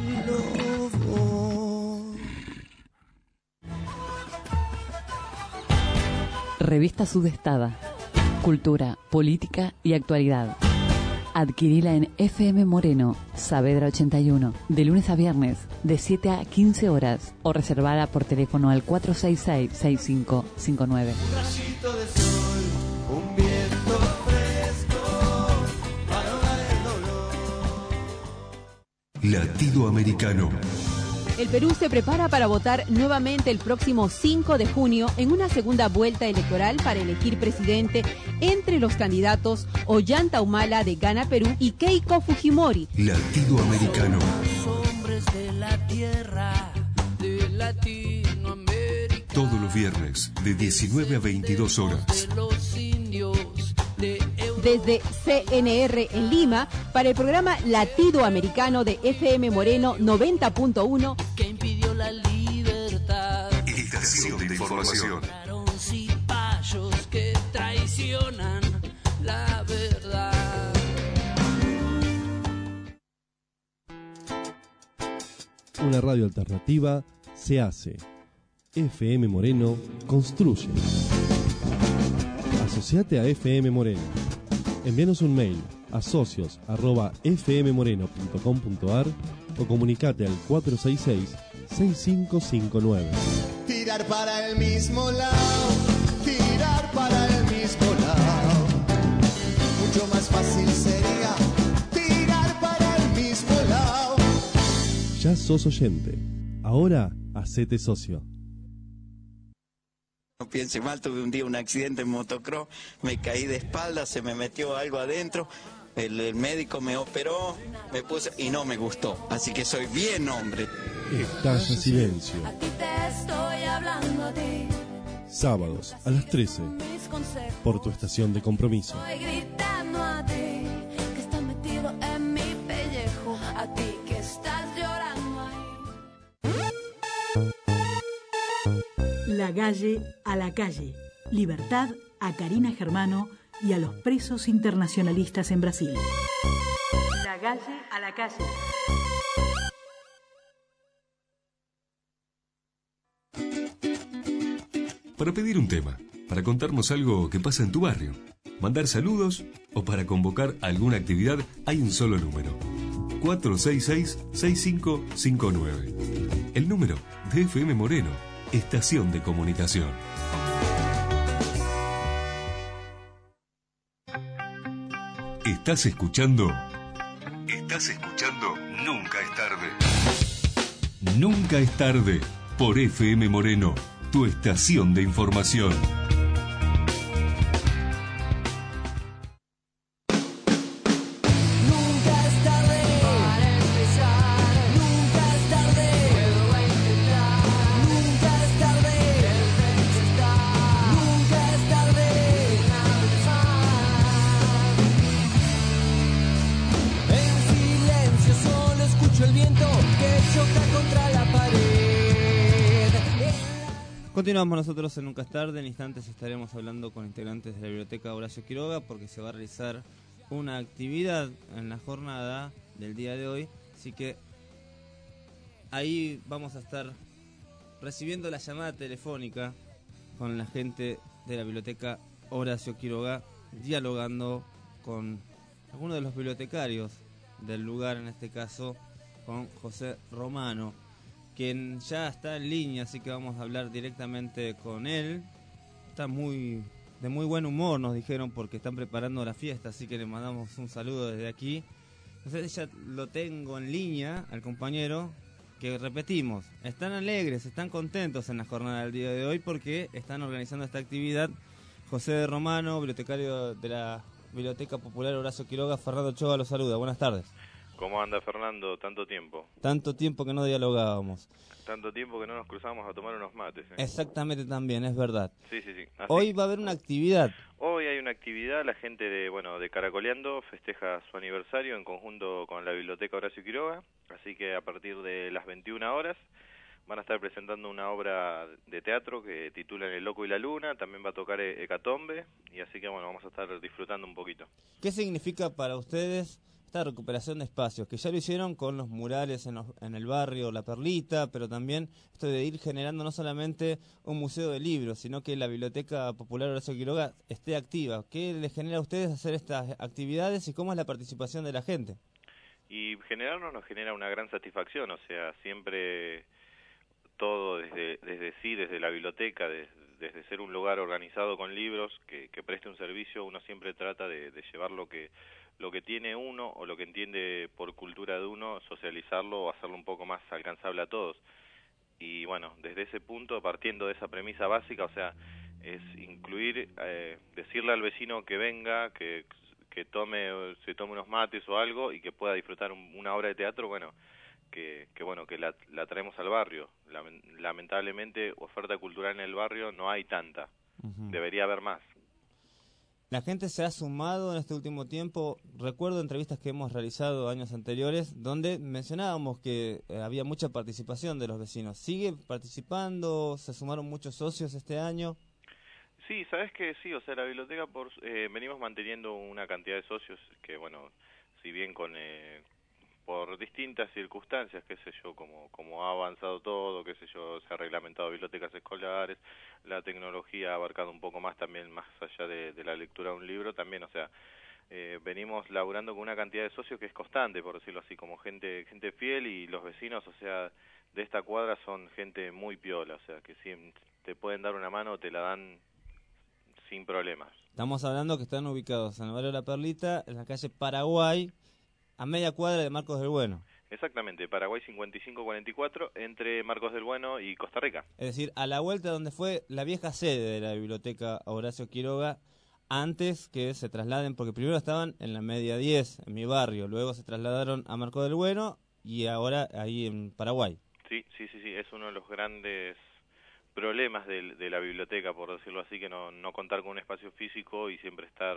Revista Sudestada. Cultura, política y actualidad. Adquirila en F M Moreno, Saavedra ochenta y uno, de lunes a viernes, de siete a quince horas, o reservada por teléfono al cuatro seis seis, seis cinco cinco nueve. Un rayito de sol, un viento fresco, para ahogar el dolor. Latido Americano. El Perú se prepara para votar nuevamente el próximo cinco de junio en una segunda vuelta electoral para elegir presidente entre los candidatos Ollanta Humala de Gana Perú y Keiko Fujimori. Latido Americano. Hombres de la tierra, de Latinoamérica. Todos los viernes, de diecinueve a veintidós horas. Los indios de Desde C N R en Lima, para el programa Latido Americano de F M Moreno noventa punto uno. Que impidió la libertad. Estación de información. Cipayos que traicionan la verdad. Una radio alternativa se hace. F M Moreno construye. Asociate a F M Moreno. Envíanos un mail a socios arroba f m moreno punto com punto a r o comunicate al cuatro seis seis, seis cinco cinco nueve. Tirar para el mismo lado, tirar para el mismo lado. Mucho más fácil sería tirar para el mismo lado. Ya sos oyente. Ahora hacete socio. No piense mal, tuve un día un accidente en motocross, me caí de espalda, se me metió algo adentro, el, el médico me operó, me puse y no me gustó, así que soy bien hombre. Estalla Silencio. A ti te estoy hablando a ti. Sábados a las trece. Mis consejos. Por tu estación de compromiso. Estoy gritando a ti que estás metido en mi pellejo. A ti que estás llorando ahí. La calle a la calle. Libertad a Karina Germano y a los presos internacionalistas en Brasil. La calle a la calle. Para pedir un tema, para contarnos algo que pasa en tu barrio, mandar saludos o para convocar alguna actividad, hay un solo número. cuatro seis seis, seis cinco cinco nueve. El número de F M Moreno, estación de comunicación. Estás escuchando. Estás escuchando Nunca es tarde. Nunca es tarde por F M Moreno, tu estación de información. Nunca es tarde para empezar, nunca es tarde, vuelvo a intentar, nunca es tarde, perfecto está, nunca es tarde, una vez más. En silencio solo escucho el viento que choca contra la pared. Continuamos nosotros en Nunca es tarde. En instantes estaremos hablando con integrantes de la Biblioteca Horacio Quiroga porque se va a realizar una actividad en la jornada del día de hoy. Así que ahí vamos a estar recibiendo la llamada telefónica con la gente de la Biblioteca Horacio Quiroga, dialogando con algunos de los bibliotecarios del lugar, en este caso con José Romano, quien ya está en línea, así que vamos a hablar directamente con él. Está muy de muy buen humor, nos dijeron, porque están preparando la fiesta, así que le mandamos un saludo desde aquí. Entonces ya lo tengo en línea, al compañero, que repetimos, están alegres, están contentos en la jornada del día de hoy porque están organizando esta actividad. José Romano, bibliotecario de la Biblioteca Popular Horacio Quiroga. Fernando Choga los saluda, buenas tardes. ¿Cómo anda, Fernando? Tanto tiempo. Tanto tiempo que no dialogábamos. Tanto tiempo que no nos cruzamos a tomar unos mates. ¿eh? Exactamente, también, es verdad. Sí, sí, sí. Así. Hoy va a haber una actividad. Hoy hay una actividad, la gente de, bueno, de Caracoleando festeja su aniversario en conjunto con la Biblioteca Horacio Quiroga, así que a partir de las veintiuna horas van a estar presentando una obra de teatro que titulan El Loco y la Luna, también va a tocar Hecatombe, y así que bueno, vamos a estar disfrutando un poquito. ¿Qué significa para ustedes esta recuperación de espacios? Que ya lo hicieron con los murales en, los, en el barrio La Perlita, pero también esto de ir generando no solamente un museo de libros, sino que la Biblioteca Popular Horacio Quiroga esté activa. ¿Qué les genera a ustedes hacer estas actividades y cómo es la participación de la gente? Y generarnos nos genera una gran satisfacción, o sea, siempre todo desde, desde sí, desde la biblioteca, desde, desde ser un lugar organizado con libros, que, que preste un servicio, uno siempre trata de, de llevar lo que lo que tiene uno o lo que entiende por cultura de uno, socializarlo o hacerlo un poco más alcanzable a todos. Y bueno, desde ese punto, partiendo de esa premisa básica, o sea, es incluir, eh, decirle al vecino que venga, que, que tome, se tome unos mates o algo y que pueda disfrutar un, una obra de teatro, bueno, que, que bueno, que la, la traemos al barrio. Lamentablemente, oferta cultural en el barrio no hay tanta, uh-huh. Debería haber más. La gente se ha sumado en este último tiempo. Recuerdo entrevistas que hemos realizado años anteriores donde mencionábamos que eh, había mucha participación de los vecinos. ¿Sigue participando? ¿Se sumaron muchos socios este año? Sí, sabes que sí, o sea, la biblioteca por, eh, venimos manteniendo una cantidad de socios que, bueno, si bien con eh, por distintas circunstancias, qué sé yo, como, como ha avanzado todo, qué sé yo, se ha reglamentado bibliotecas escolares, la tecnología ha abarcado un poco más también, más allá de, de la lectura de un libro, también, o sea, eh, venimos laburando con una cantidad de socios que es constante, por decirlo así, como gente gente fiel, y los vecinos, o sea, de esta cuadra son gente muy piola, o sea, que si te pueden dar una mano, te la dan sin problemas. Estamos hablando que están ubicados en el barrio de La Perlita, en la calle Paraguay, a media cuadra de Marcos del Bueno. Exactamente, Paraguay cincuenta y cinco cuarenta y cuatro, entre Marcos del Bueno y Costa Rica. Es decir, a la vuelta donde fue la vieja sede de la biblioteca Horacio Quiroga, antes que se trasladen, porque primero estaban en la Media diez, en mi barrio, luego se trasladaron a Marcos del Bueno y ahora ahí en Paraguay. Sí, sí, sí, sí, es uno de los grandes problemas de, de la biblioteca, por decirlo así, que no, no contar con un espacio físico y siempre estar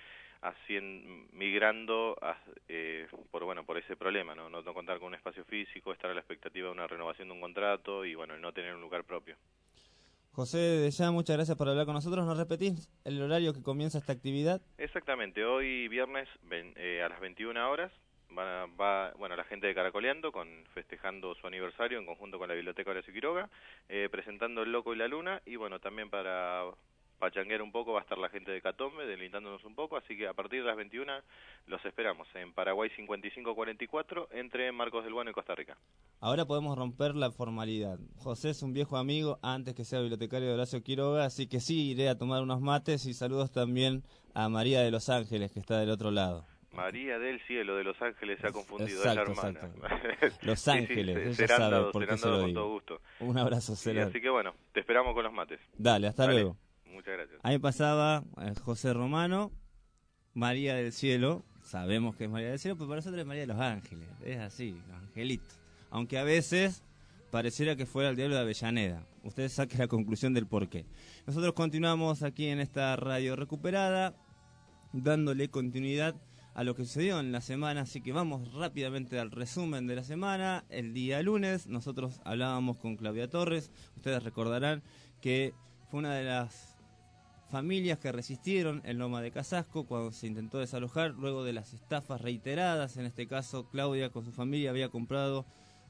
haciendo, migrando a, eh, por bueno por ese problema, ¿no? ¿no? No contar con un espacio físico, estar a la expectativa de una renovación de un contrato y bueno, no tener un lugar propio. José, de ya muchas gracias por hablar con nosotros. ¿Nos repetís el horario que comienza esta actividad? Exactamente, hoy viernes ven, eh, a las veintiuna horas va, va bueno la gente de Caracoleando con festejando su aniversario en conjunto con la Biblioteca Horacio Quiroga, eh, presentando El Loco y la Luna, y bueno, también para pachanguear un poco va a estar la gente de Catombe delintándonos un poco, así que a partir de las veintiuna los esperamos en Paraguay cincuenta y cinco cuarenta y cuatro, entre Marcos del Bueno y Costa Rica. Ahora podemos romper la formalidad. José es un viejo amigo antes que sea bibliotecario de Horacio Quiroga, así que sí, iré a tomar unos mates, y saludos también a María de Los Ángeles, que está del otro lado. María del Cielo de Los Ángeles se ha confundido, exacto, es la hermana. Los Ángeles, sí, sí, ella serán sabe dado, por qué serán se lo dado con digo. todo gusto. Un abrazo, Sí, Celal. así que bueno, te esperamos con los mates. Dale, hasta Dale. luego. Muchas gracias. Ahí pasaba eh, José Romano, María del Cielo. Sabemos que es María del Cielo, pero para nosotros es María de Los Ángeles. Es así, angelito. Aunque a veces pareciera que fuera el diablo de Avellaneda. Ustedes saquen la conclusión del porqué. Nosotros continuamos aquí en esta radio recuperada, dándole continuidad a lo que sucedió en la semana, así que vamos rápidamente al resumen de la semana. El día lunes nosotros hablábamos con Claudia Torres. Ustedes recordarán que fue una de las familias que resistieron en Loma de Casasco cuando se intentó desalojar, luego de las estafas reiteradas. En este caso, Claudia con su familia había comprado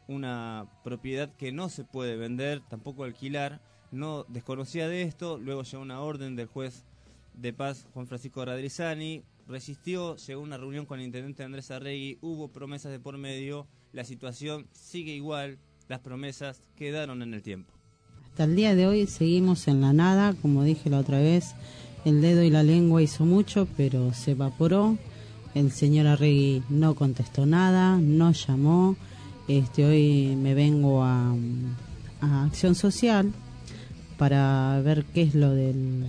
una propiedad que no se puede vender, tampoco alquilar, no desconocía de esto, luego llegó una orden del juez de paz Juan Francisco Radrizani, resistió, llegó a una reunión con el intendente Andrés Arregui, hubo promesas de por medio, la situación sigue igual, las promesas quedaron en el tiempo. Hasta el día de hoy seguimos en la nada, como dije la otra vez, el dedo y la lengua hizo mucho, pero se evaporó, el señor Arregui no contestó nada, no llamó, este hoy me vengo a, a Acción Social para ver qué es lo del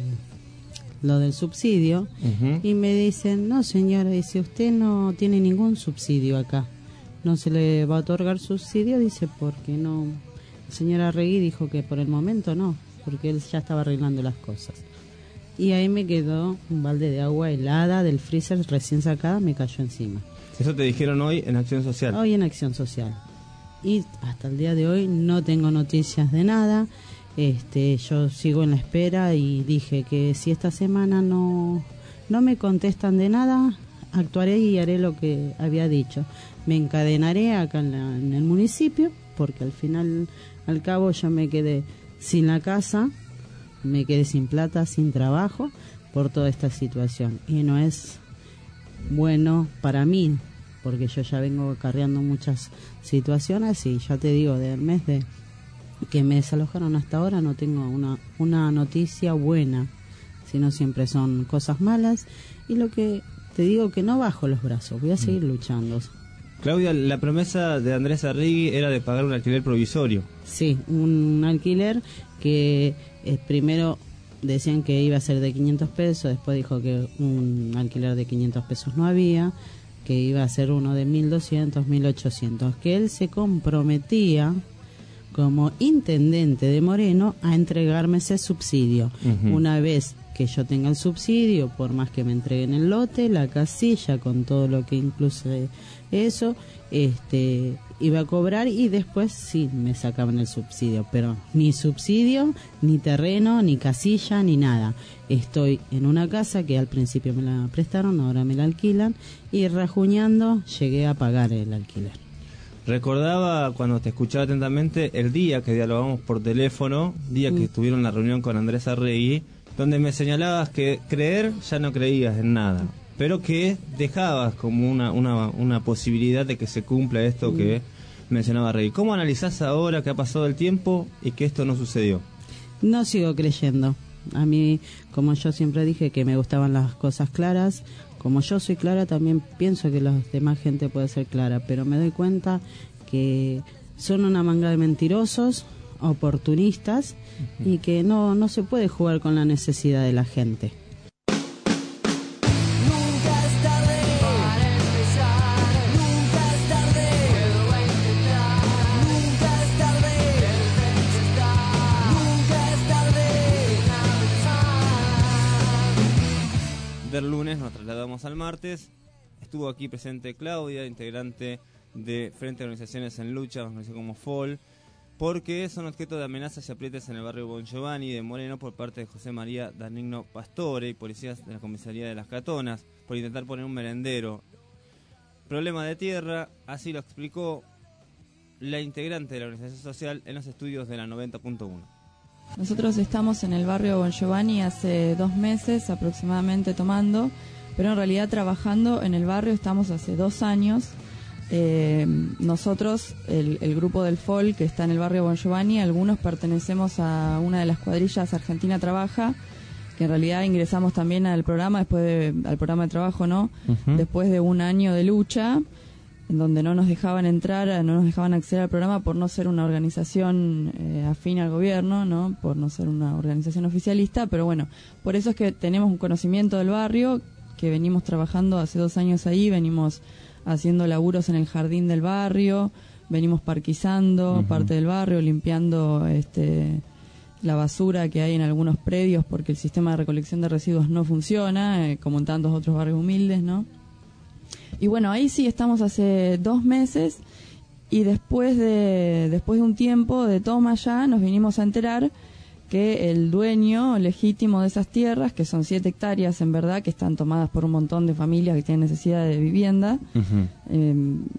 lo del subsidio, uh-huh. Y me dicen, no señora, dice, usted no tiene ningún subsidio acá, no se le va a otorgar subsidio, dice, porque no, el señor Arregui dijo que por el momento no, porque él ya estaba arreglando las cosas. Y ahí me quedó un balde de agua helada del freezer recién sacada, me cayó encima. ¿Eso te dijeron hoy en Acción Social? Hoy en Acción Social. Y hasta el día de hoy no tengo noticias de nada. Este, yo sigo en la espera y dije que si esta semana no, no me contestan de nada, actuaré y haré lo que había dicho. Me encadenaré acá en, la, en el municipio, porque al final, al cabo, yo me quedé sin la casa, me quedé sin plata, sin trabajo, por toda esta situación. Y no es bueno para mí, porque yo ya vengo acarreando muchas situaciones y ya te digo, del mes de que me desalojaron hasta ahora no tengo una, una noticia buena, sino siempre son cosas malas, y lo que te digo que no bajo los brazos, voy a seguir luchando. Claudia, la promesa de Andrés Arregui era de pagar un alquiler provisorio. Sí, un alquiler que eh, primero decían que iba a ser de quinientos pesos, después dijo que un alquiler de quinientos pesos no había, que iba a ser uno de mil doscientos, mil ochocientos, que él se comprometía como intendente de Moreno a entregarme ese subsidio. Uh-huh. Una vez que yo tenga el subsidio, por más que me entreguen el lote, la casilla con todo lo que incluye eso, este iba a cobrar y después sí me sacaban el subsidio, pero ni subsidio, ni terreno, ni casilla, ni nada. Estoy en una casa que al principio me la prestaron, ahora me la alquilan, y rajuñando llegué a pagar el alquiler. Recordaba cuando te escuchaba atentamente el día que dialogamos por teléfono, día que estuvieron en la reunión con Andrés Arregui, donde me señalabas que creer ya no creías en nada, pero que dejabas como una, una, una posibilidad de que se cumpla esto que mencionaba Arregui. ¿Cómo analizás ahora que ha pasado el tiempo y que esto no sucedió? No sigo creyendo. A mí, como yo siempre dije que me gustaban las cosas claras, como yo soy clara, también pienso que la demás gente puede ser clara, pero me doy cuenta que son una manga de mentirosos, oportunistas, uh-huh. y que no, no se puede jugar con la necesidad de la gente. Del lunes nos trasladamos al martes. Estuvo aquí presente Claudia, integrante de Frente a Organizaciones en Lucha, más conocido como F O L, porque son objeto de amenazas y aprietes en el barrio Bon Giovanni de Moreno por parte de José María Danigno Pastore y policías de la comisaría de Las Catonas por intentar poner un merendero. Problema de tierra, así lo explicó la integrante de la organización social en los estudios de la noventa punto uno. Nosotros estamos en el barrio Bon Giovanni hace dos meses aproximadamente tomando, pero en realidad trabajando en el barrio estamos hace dos años. Eh, nosotros, el, el grupo del F O L que está en el barrio Bon Giovanni, algunos pertenecemos a una de las cuadrillas Argentina Trabaja, que en realidad ingresamos también al programa, después de, al programa de trabajo, ¿no? Uh-huh. Después de un año de lucha, en donde no nos dejaban entrar, no nos dejaban acceder al programa por no ser una organización eh, afín al gobierno, ¿no? Por no ser una organización oficialista, pero bueno, por eso es que tenemos un conocimiento del barrio, que venimos trabajando hace dos años ahí, venimos haciendo laburos en el jardín del barrio, venimos parquizando uh-huh. parte del barrio, limpiando este la basura que hay en algunos predios porque el sistema de recolección de residuos no funciona, eh, como en tantos otros barrios humildes, ¿no? Y bueno, ahí sí estamos hace dos meses y después de después de un tiempo de toma ya nos vinimos a enterar que el dueño legítimo de esas tierras, que son siete hectáreas en verdad, que están tomadas por un montón de familias que tienen necesidad de vivienda, uh-huh. eh,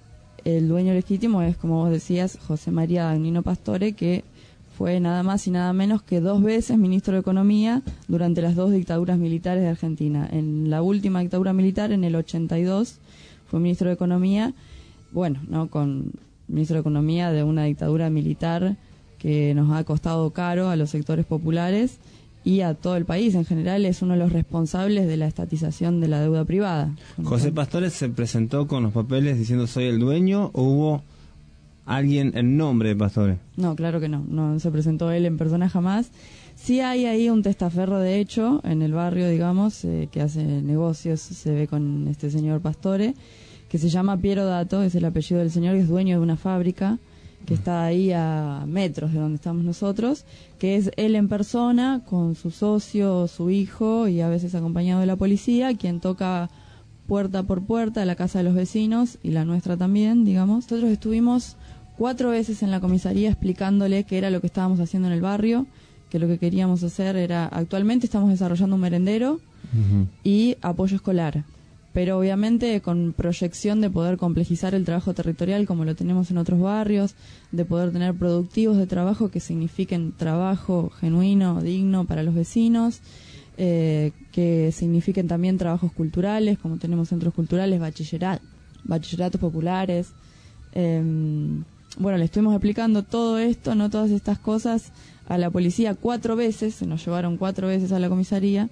el dueño legítimo es, como vos decías, José María Danigno Pastore, que fue nada más y nada menos que dos veces ministro de Economía durante las dos dictaduras militares de Argentina. En la última dictadura militar, en el ochenta y dos, fue ministro de Economía, bueno, no con ministro de Economía de una dictadura militar que nos ha costado caro a los sectores populares y a todo el país en general. Es uno de los responsables de la estatización de la deuda privada. ¿José Pastore se presentó con los papeles diciendo soy el dueño o hubo alguien en nombre de Pastore? No, claro que no, no se presentó él en persona jamás. Sí hay ahí un testaferro de hecho en el barrio, digamos, eh, que hace negocios, se ve con este señor Pastore, que se llama Piero Dato, es el apellido del señor, y es dueño de una fábrica que está ahí a metros de donde estamos nosotros, que es él en persona, con su socio, su hijo, y a veces acompañado de la policía, quien toca puerta por puerta a la casa de los vecinos, y la nuestra también, digamos. Nosotros estuvimos cuatro veces en la comisaría explicándole qué era lo que estábamos haciendo en el barrio, que lo que queríamos hacer era, actualmente estamos desarrollando un merendero uh-huh. y apoyo escolar, pero obviamente con proyección de poder complejizar el trabajo territorial como lo tenemos en otros barrios, de poder tener productivos de trabajo que signifiquen trabajo genuino, digno para los vecinos, eh, que signifiquen también trabajos culturales, como tenemos centros culturales, bachillerat, bachilleratos populares. Eh, bueno, le estuvimos explicando todo esto, no todas estas cosas, a la policía cuatro veces, se nos llevaron cuatro veces a la comisaría.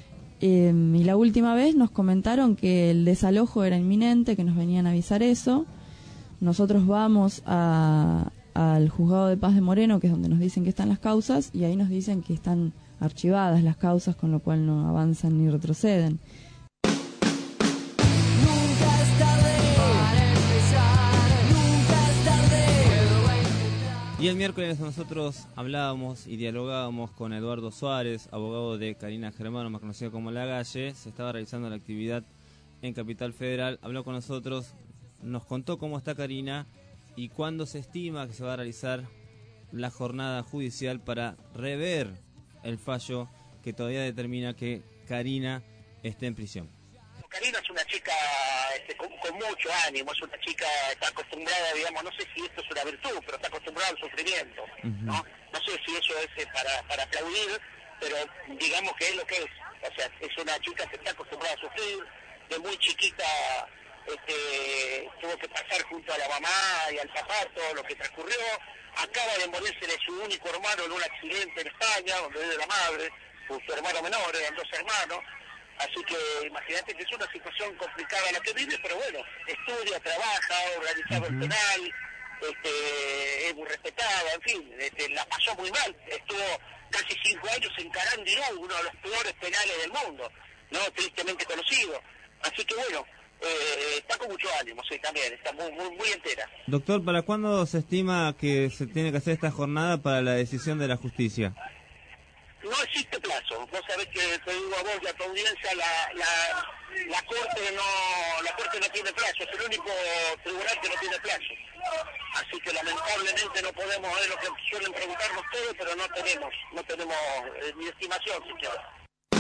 Eh, y la última vez nos comentaron que el desalojo era inminente, que nos venían a avisar eso. Nosotros vamos a, al juzgado de paz de Moreno, que es donde nos dicen que están las causas, y ahí nos dicen que están archivadas las causas, con lo cual no avanzan ni retroceden. Y el miércoles nosotros hablábamos y dialogábamos con Eduardo Suárez, abogado de Karina Germano, más conocido como La Galle. Se estaba realizando la actividad en Capital Federal, habló con nosotros, nos contó cómo está Karina y cuándo se estima que se va a realizar la jornada judicial para rever el fallo que todavía determina que Karina esté en prisión. Karina es una chica este, con, con mucho ánimo, es una chica está acostumbrada, digamos, no sé si esto es una virtud, pero está acostumbrada al sufrimiento, uh-huh. ¿no? No sé si eso es eh, para, para aplaudir, pero digamos que es lo que es. O sea, es una chica que está acostumbrada a sufrir, de muy chiquita este, tuvo que pasar junto a la mamá y al papá todo lo que transcurrió. Acaba de morirse de su único hermano en un accidente en España, donde vive la madre, su hermano menor, eran dos hermanos. Así que imagínate que es una situación complicada la que vive, pero bueno, estudia, trabaja, ha organizado el penal, este, es muy respetada, en fin, este, la pasó muy mal, estuvo casi cinco años en Carandirú, uno de los peores penales del mundo, no, tristemente conocido. Así que bueno, eh, está con mucho ánimo, sí, también, está muy, muy, muy entera. Doctor, ¿para cuándo se estima que se tiene que hacer esta jornada para la decisión de la justicia? No existe plazo, vos sabés que te digo a vos y a tu audiencia, la, la, la corte no la corte no tiene plazo, es el único tribunal que no tiene plazo. Así que lamentablemente no podemos, es lo que suelen preguntarnos todos, pero no tenemos, no tenemos eh, ni estimación siquiera.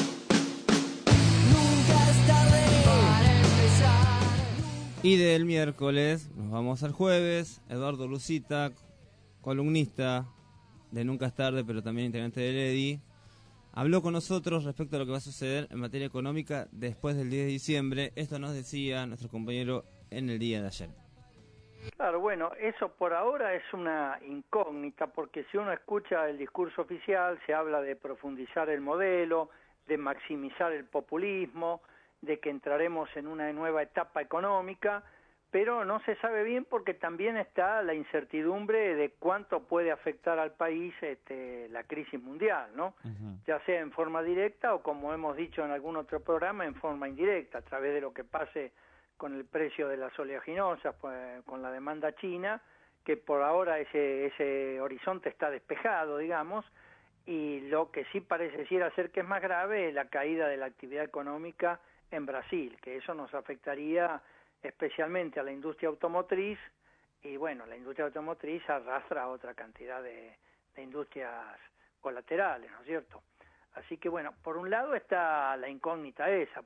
Y del miércoles nos vamos al jueves. Eduardo Lucita, columnista de Nunca es Tarde, pero también integrante del E D I, habló con nosotros respecto a lo que va a suceder en materia económica después del diez de diciembre. Esto nos decía nuestro compañero en el día de ayer. Claro, bueno, eso por ahora es una incógnita, porque si uno escucha el discurso oficial, se habla de profundizar el modelo, de maximizar el populismo, de que entraremos en una nueva etapa económica, pero no se sabe bien porque también está la incertidumbre de cuánto puede afectar al país este, la crisis mundial, ¿no? Uh-huh. Ya sea en forma directa o, como hemos dicho en algún otro programa, en forma indirecta, a través de lo que pase con el precio de las oleaginosas, pues, con la demanda china, que por ahora ese, ese horizonte está despejado, digamos, y lo que sí parece ser que es más grave es la caída de la actividad económica en Brasil, que eso nos afectaría especialmente a la industria automotriz, y bueno, la industria automotriz arrastra a otra cantidad de, de industrias colaterales, ¿no es cierto? Así que bueno, por un lado está la incógnita esa.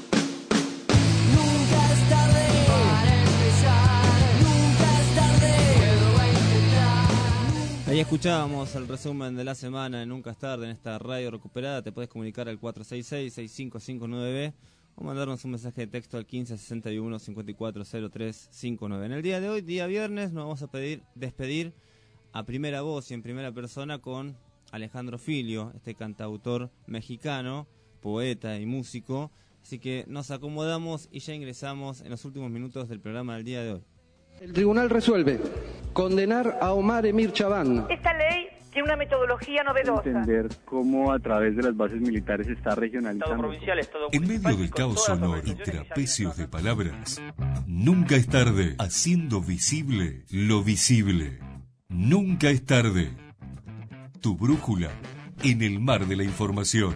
Nunca es tarde para empezar, nunca es tarde, puedo intentar. Ahí escuchábamos el resumen de la semana en Nunca es Tarde, en esta radio recuperada. Te puedes comunicar al cuatro seis seis, seis cinco cinco nueve o mandarnos un mensaje de texto al quince sesenta y uno, cincuenta y cuatro cero tres cincuenta y nueve. En el día de hoy, día viernes, nos vamos a pedir despedir a primera voz y en primera persona con Alejandro Filio, este cantautor mexicano, poeta y músico. Así que nos acomodamos y ya ingresamos en los últimos minutos del programa del día de hoy. El tribunal resuelve condenar a Omar Emir Chaván. Esta ley tiene una metodología novedosa. Entender cómo a través de las bases militares se está regionalizando. Estado provincial, estado en medio del caos sonoro y trapecios de palabras, nunca es tarde haciendo visible lo visible. Nunca es tarde. Tu brújula en el mar de la información.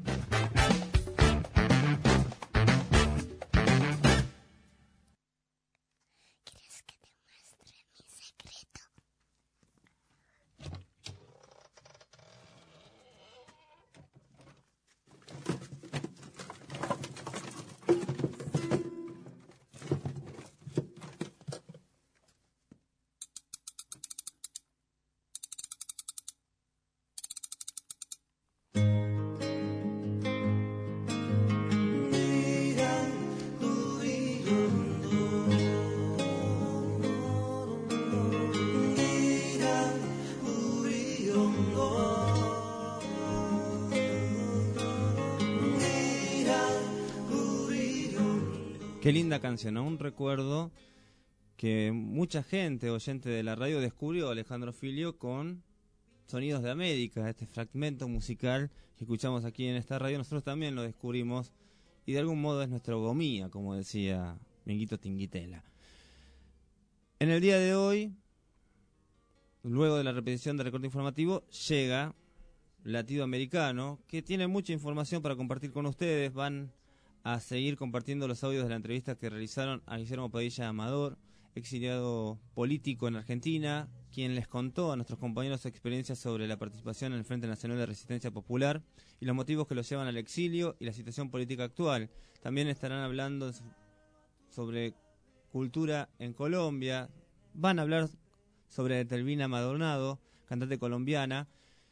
Qué linda canción, ¿no? Un recuerdo que mucha gente, oyente de la radio, descubrió a Alejandro Filio con Sonidos de América, este fragmento musical que escuchamos aquí en esta radio. Nosotros también lo descubrimos y de algún modo es nuestra gomía, como decía Minguito Tinguitela. En el día de hoy, luego de la repetición del recorte informativo, llega Latido Americano, que tiene mucha información para compartir con ustedes. Van a seguir compartiendo los audios de la entrevista que realizaron a Guillermo Padilla Amador, exiliado político en Argentina, quien les contó a nuestros compañeros su experiencia sobre la participación en el Frente Nacional de Resistencia Popular y los motivos que los llevan al exilio y la situación política actual. También estarán hablando sobre cultura en Colombia, van a hablar sobre Telvina Maldonado, cantante colombiana,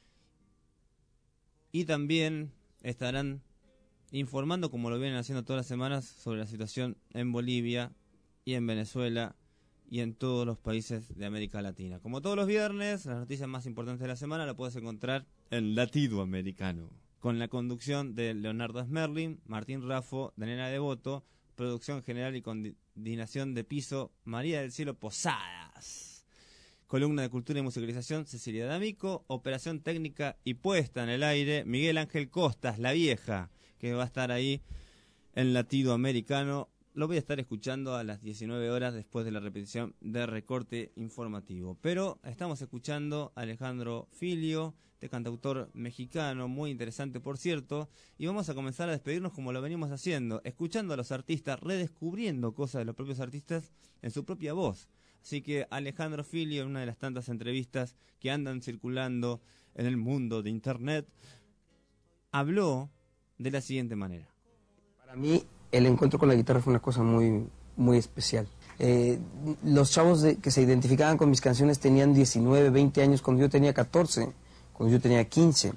y también estarán informando, como lo vienen haciendo todas las semanas, sobre la situación en Bolivia y en Venezuela y en todos los países de América Latina. Como todos los viernes, las noticias más importantes de la semana las puedes encontrar en Latido Americano. con la conducción de Leonardo Smerling, Martín Raffo, Daniela Devoto, producción general y coordinación de piso, María del Cielo Posadas. Columna de Cultura y Musicalización, Cecilia D'Amico. Operación técnica y puesta en el aire, Miguel Ángel Costas, la vieja, que va a estar ahí en Latido Americano. Lo voy a estar escuchando a las diecinueve horas después de la repetición de Recorte Informativo. Pero estamos escuchando a Alejandro Filio, de cantautor mexicano, muy interesante por cierto, y vamos a comenzar a despedirnos como lo venimos haciendo, escuchando a los artistas, redescubriendo cosas de los propios artistas en su propia voz. Así que Alejandro Filio, en una de las tantas entrevistas que andan circulando en el mundo de internet, habló de la siguiente manera. Para mí, el encuentro con la guitarra fue una cosa muy, muy especial. Eh, los chavos de, que se identificaban con mis canciones tenían diecinueve, veinte años cuando yo tenía catorce, cuando yo tenía quince.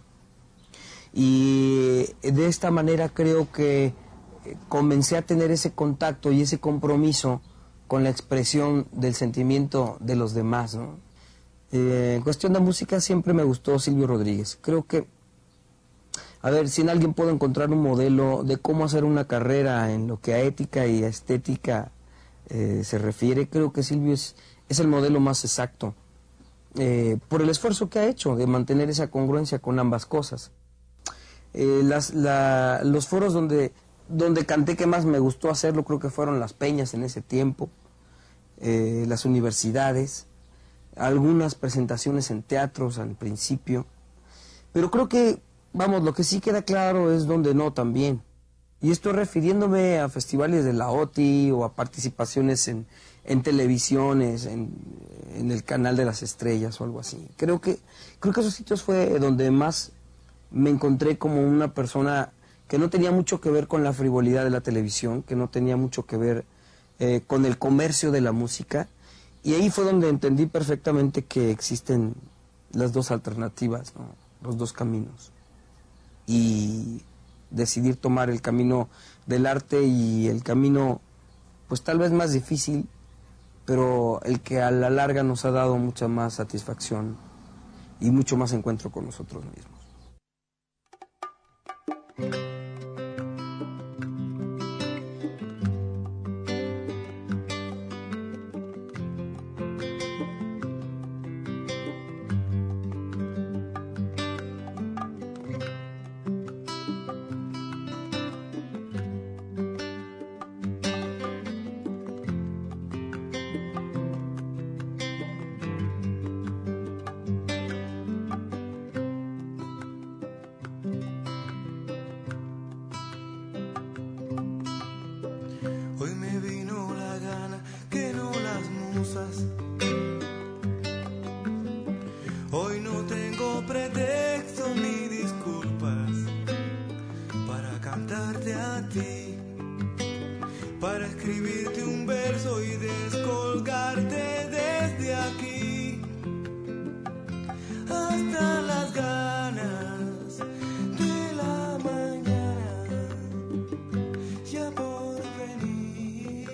Y de esta manera creo que comencé a tener ese contacto y ese compromiso con la expresión del sentimiento de los demás, ¿no? Eh, en cuestión de música siempre me gustó Silvio Rodríguez. Creo que, a ver, si en alguien puedo encontrar un modelo de cómo hacer una carrera en lo que a ética y a estética eh, se refiere, creo que Silvio es, es el modelo más exacto, eh, por el esfuerzo que ha hecho de mantener esa congruencia con ambas cosas. Eh, las, la, los foros donde, donde canté que más me gustó hacerlo creo que fueron las peñas en ese tiempo, eh, las universidades, algunas presentaciones en teatros al principio, pero creo que, vamos, lo que sí queda claro es donde no también. Y estoy refiriéndome a festivales de la O T I o a participaciones en, en televisiones, en, en el Canal de las Estrellas o algo así. Creo que, creo que esos sitios fue donde más me encontré como una persona que no tenía mucho que ver con la frivolidad de la televisión, que no tenía mucho que ver eh, con el comercio de la música. Y ahí fue donde entendí perfectamente que existen las dos alternativas, ¿no? Los dos caminos. Y decidir tomar el camino del arte y el camino, pues tal vez más difícil, pero el que a la larga nos ha dado mucha más satisfacción y mucho más encuentro con nosotros mismos. Hoy no tengo pretexto ni disculpas para cantarte a ti, para escribirte un verso y descolgarte desde aquí hasta las ganas de la mañana ya por venir.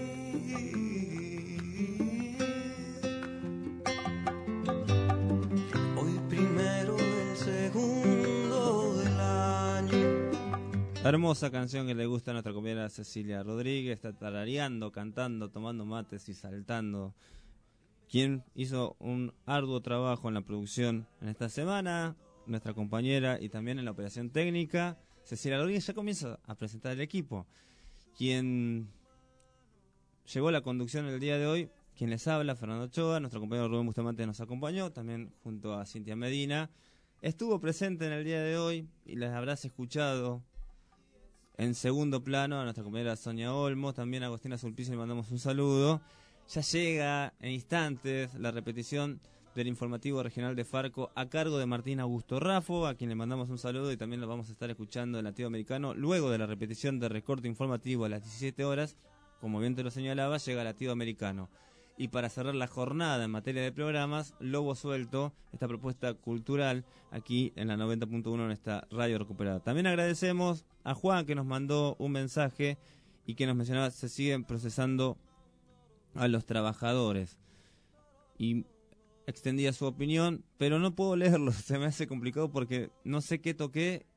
Hoy primero del segundo del año. Hermosa canción que le gusta a nuestra compañera Cecilia Rodríguez, está tarareando, cantando, tomando mates y saltando. Quien hizo un arduo trabajo en la producción en esta semana, nuestra compañera, y también en la operación técnica, Cecilia Rodríguez. Ya comienza a presentar el equipo. Quien llevó la conducción el día de hoy, quien les habla, Fernando Ochoa, nuestro compañero Rubén Bustamante nos acompañó, también junto a Cintia Medina. Estuvo presente en el día de hoy y les habrás escuchado en segundo plano a nuestra compañera Sonia Olmos, también a Agostina Sulpicio le mandamos un saludo. Ya llega en instantes la repetición del informativo regional de Farco a cargo de Martín Augusto Raffo, a quien le mandamos un saludo y también lo vamos a estar escuchando en Latido Americano. Luego de la repetición de Recorte Informativo a las diecisiete horas, como bien te lo señalaba, llega Latido Americano. Y para cerrar la jornada en materia de programas, Lobo Suelto, esta propuesta cultural aquí en la noventa punto uno en esta radio recuperada. También agradecemos a Juan que nos mandó un mensaje y que nos mencionaba se siguen procesando a los trabajadores. Y extendía su opinión, pero no puedo leerlo, se me hace complicado porque no sé qué toqué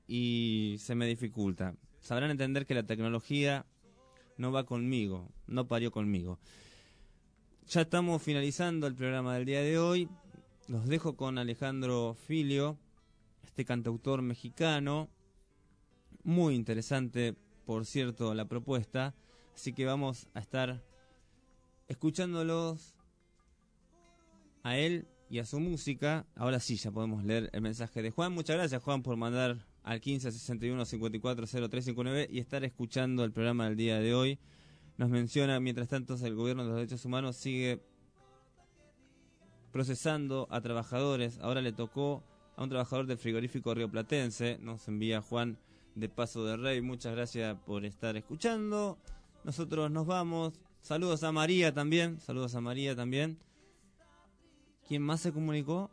y se me dificulta. Sabrán entender que la tecnología no va conmigo, no parió conmigo. Ya estamos finalizando el programa del día de hoy. Los dejo con Alejandro Filio, este cantautor mexicano. Muy interesante, por cierto, la propuesta. Así que vamos a estar escuchándolos a él y a su música. Ahora sí, ya podemos leer el mensaje de Juan. Muchas gracias, Juan, por mandar al quince sesenta y uno cincuenta y cuatro cero tres cincuenta y nueve y estar escuchando el programa del día de hoy. Nos menciona, mientras tanto, el gobierno de los derechos humanos sigue procesando a trabajadores. Ahora le tocó a un trabajador del frigorífico rioplatense. Nos envía Juan de Paso de Rey. Muchas gracias por estar escuchando. Nosotros nos vamos. Saludos a María también. Saludos a María también. ¿Quién más se comunicó?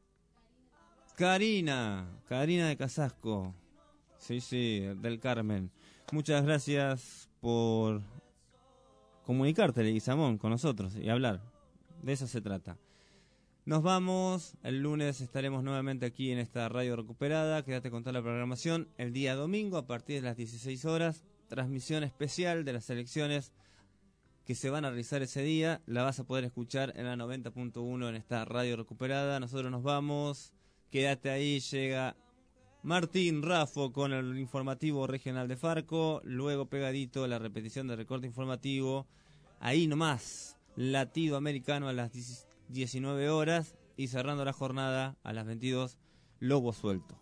Karina. Karina de Casasco. Sí, sí, del Carmen. Muchas gracias por comunicarte, Leguizamón, con nosotros y hablar. De eso se trata. Nos vamos. El lunes estaremos nuevamente aquí en esta radio recuperada. Quédate con toda la programación. El día domingo, a partir de las dieciséis horas, transmisión especial de las elecciones que se van a realizar ese día. La vas a poder escuchar en la noventa punto uno en esta radio recuperada. Nosotros nos vamos. Quédate ahí. Llega Martín Rafo con el informativo regional de Farco. Luego pegadito la repetición del recorte informativo. Ahí nomás, latido americano a las diecinueve horas. Y cerrando la jornada a las veintidós, Lobo Suelto.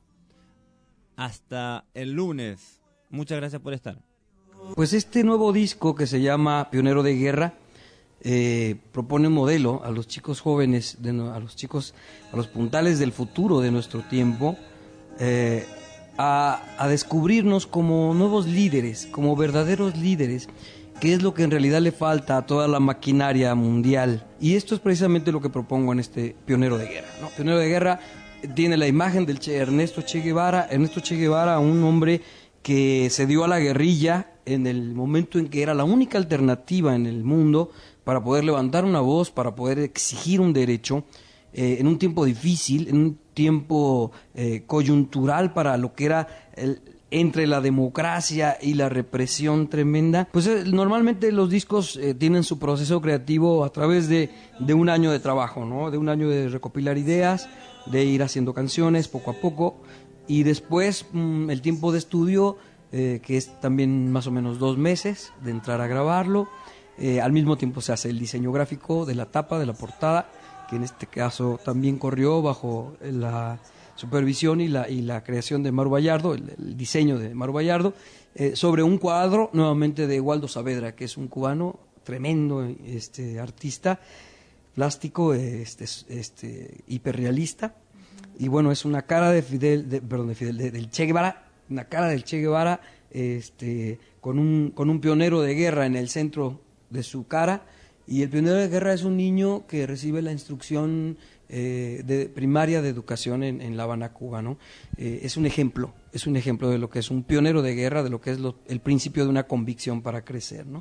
Hasta el lunes. Muchas gracias por estar. Pues este nuevo disco que se llama Pionero de Guerra eh, propone un modelo a los chicos jóvenes, de, a los chicos, a los puntales del futuro de nuestro tiempo, eh, a, a descubrirnos como nuevos líderes, como verdaderos líderes, que es lo que en realidad le falta a toda la maquinaria mundial. Y esto es precisamente lo que propongo en este Pionero de Guerra, ¿no? Pionero de Guerra tiene la imagen del che, Ernesto Che Guevara, Ernesto Che Guevara, un hombre que se dio a la guerrilla en el momento en que era la única alternativa en el mundo para poder levantar una voz, para poder exigir un derecho, eh, en un tiempo difícil, en un tiempo eh, coyuntural para lo que era el, entre la democracia y la represión tremenda. Pues eh, normalmente los discos eh, tienen su proceso creativo a través de, de un año de trabajo, ¿no? De un año de recopilar ideas, de ir haciendo canciones poco a poco, y después mmm, el tiempo de estudio, eh, que es también más o menos dos meses de entrar a grabarlo. Eh, al mismo tiempo se hace el diseño gráfico de la tapa, de la portada, que en este caso también corrió bajo la supervisión y la, y la creación de Maru Vallardo, el, el diseño de Maru Vallardo, eh, sobre un cuadro nuevamente de Waldo Saavedra, que es un cubano tremendo, este artista plástico, este, este hiperrealista. Y bueno, es una cara de Fidel, de, perdón, de Fidel, de, del Che Guevara, una cara del Che Guevara, este, con un, con un pionero de guerra en el centro de su cara. Y el pionero de guerra es un niño que recibe la instrucción eh, de primaria de educación en, en La Habana, Cuba, ¿no? Eh, es un ejemplo, es un ejemplo de lo que es un pionero de guerra, de lo que es lo, el principio de una convicción para crecer, ¿no?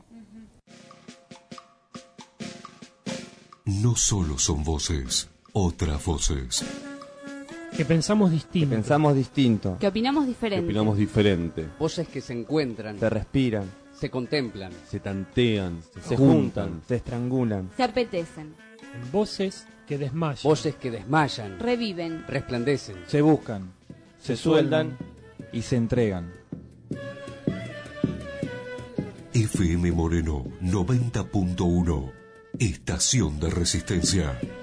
No solo son voces, otras voces. Que pensamos distinto. Que pensamos distinto. Que opinamos diferente. Que opinamos diferente. Voces que se encuentran. Se respiran. Se contemplan. Se tantean. Se, se juntan, juntan. Se estrangulan. Se apetecen. En voces que desmayan. Voces que desmayan. Reviven. Resplandecen. Se buscan. Se, se sueldan y se entregan. F M Moreno noventa punto uno. Estación de Resistencia.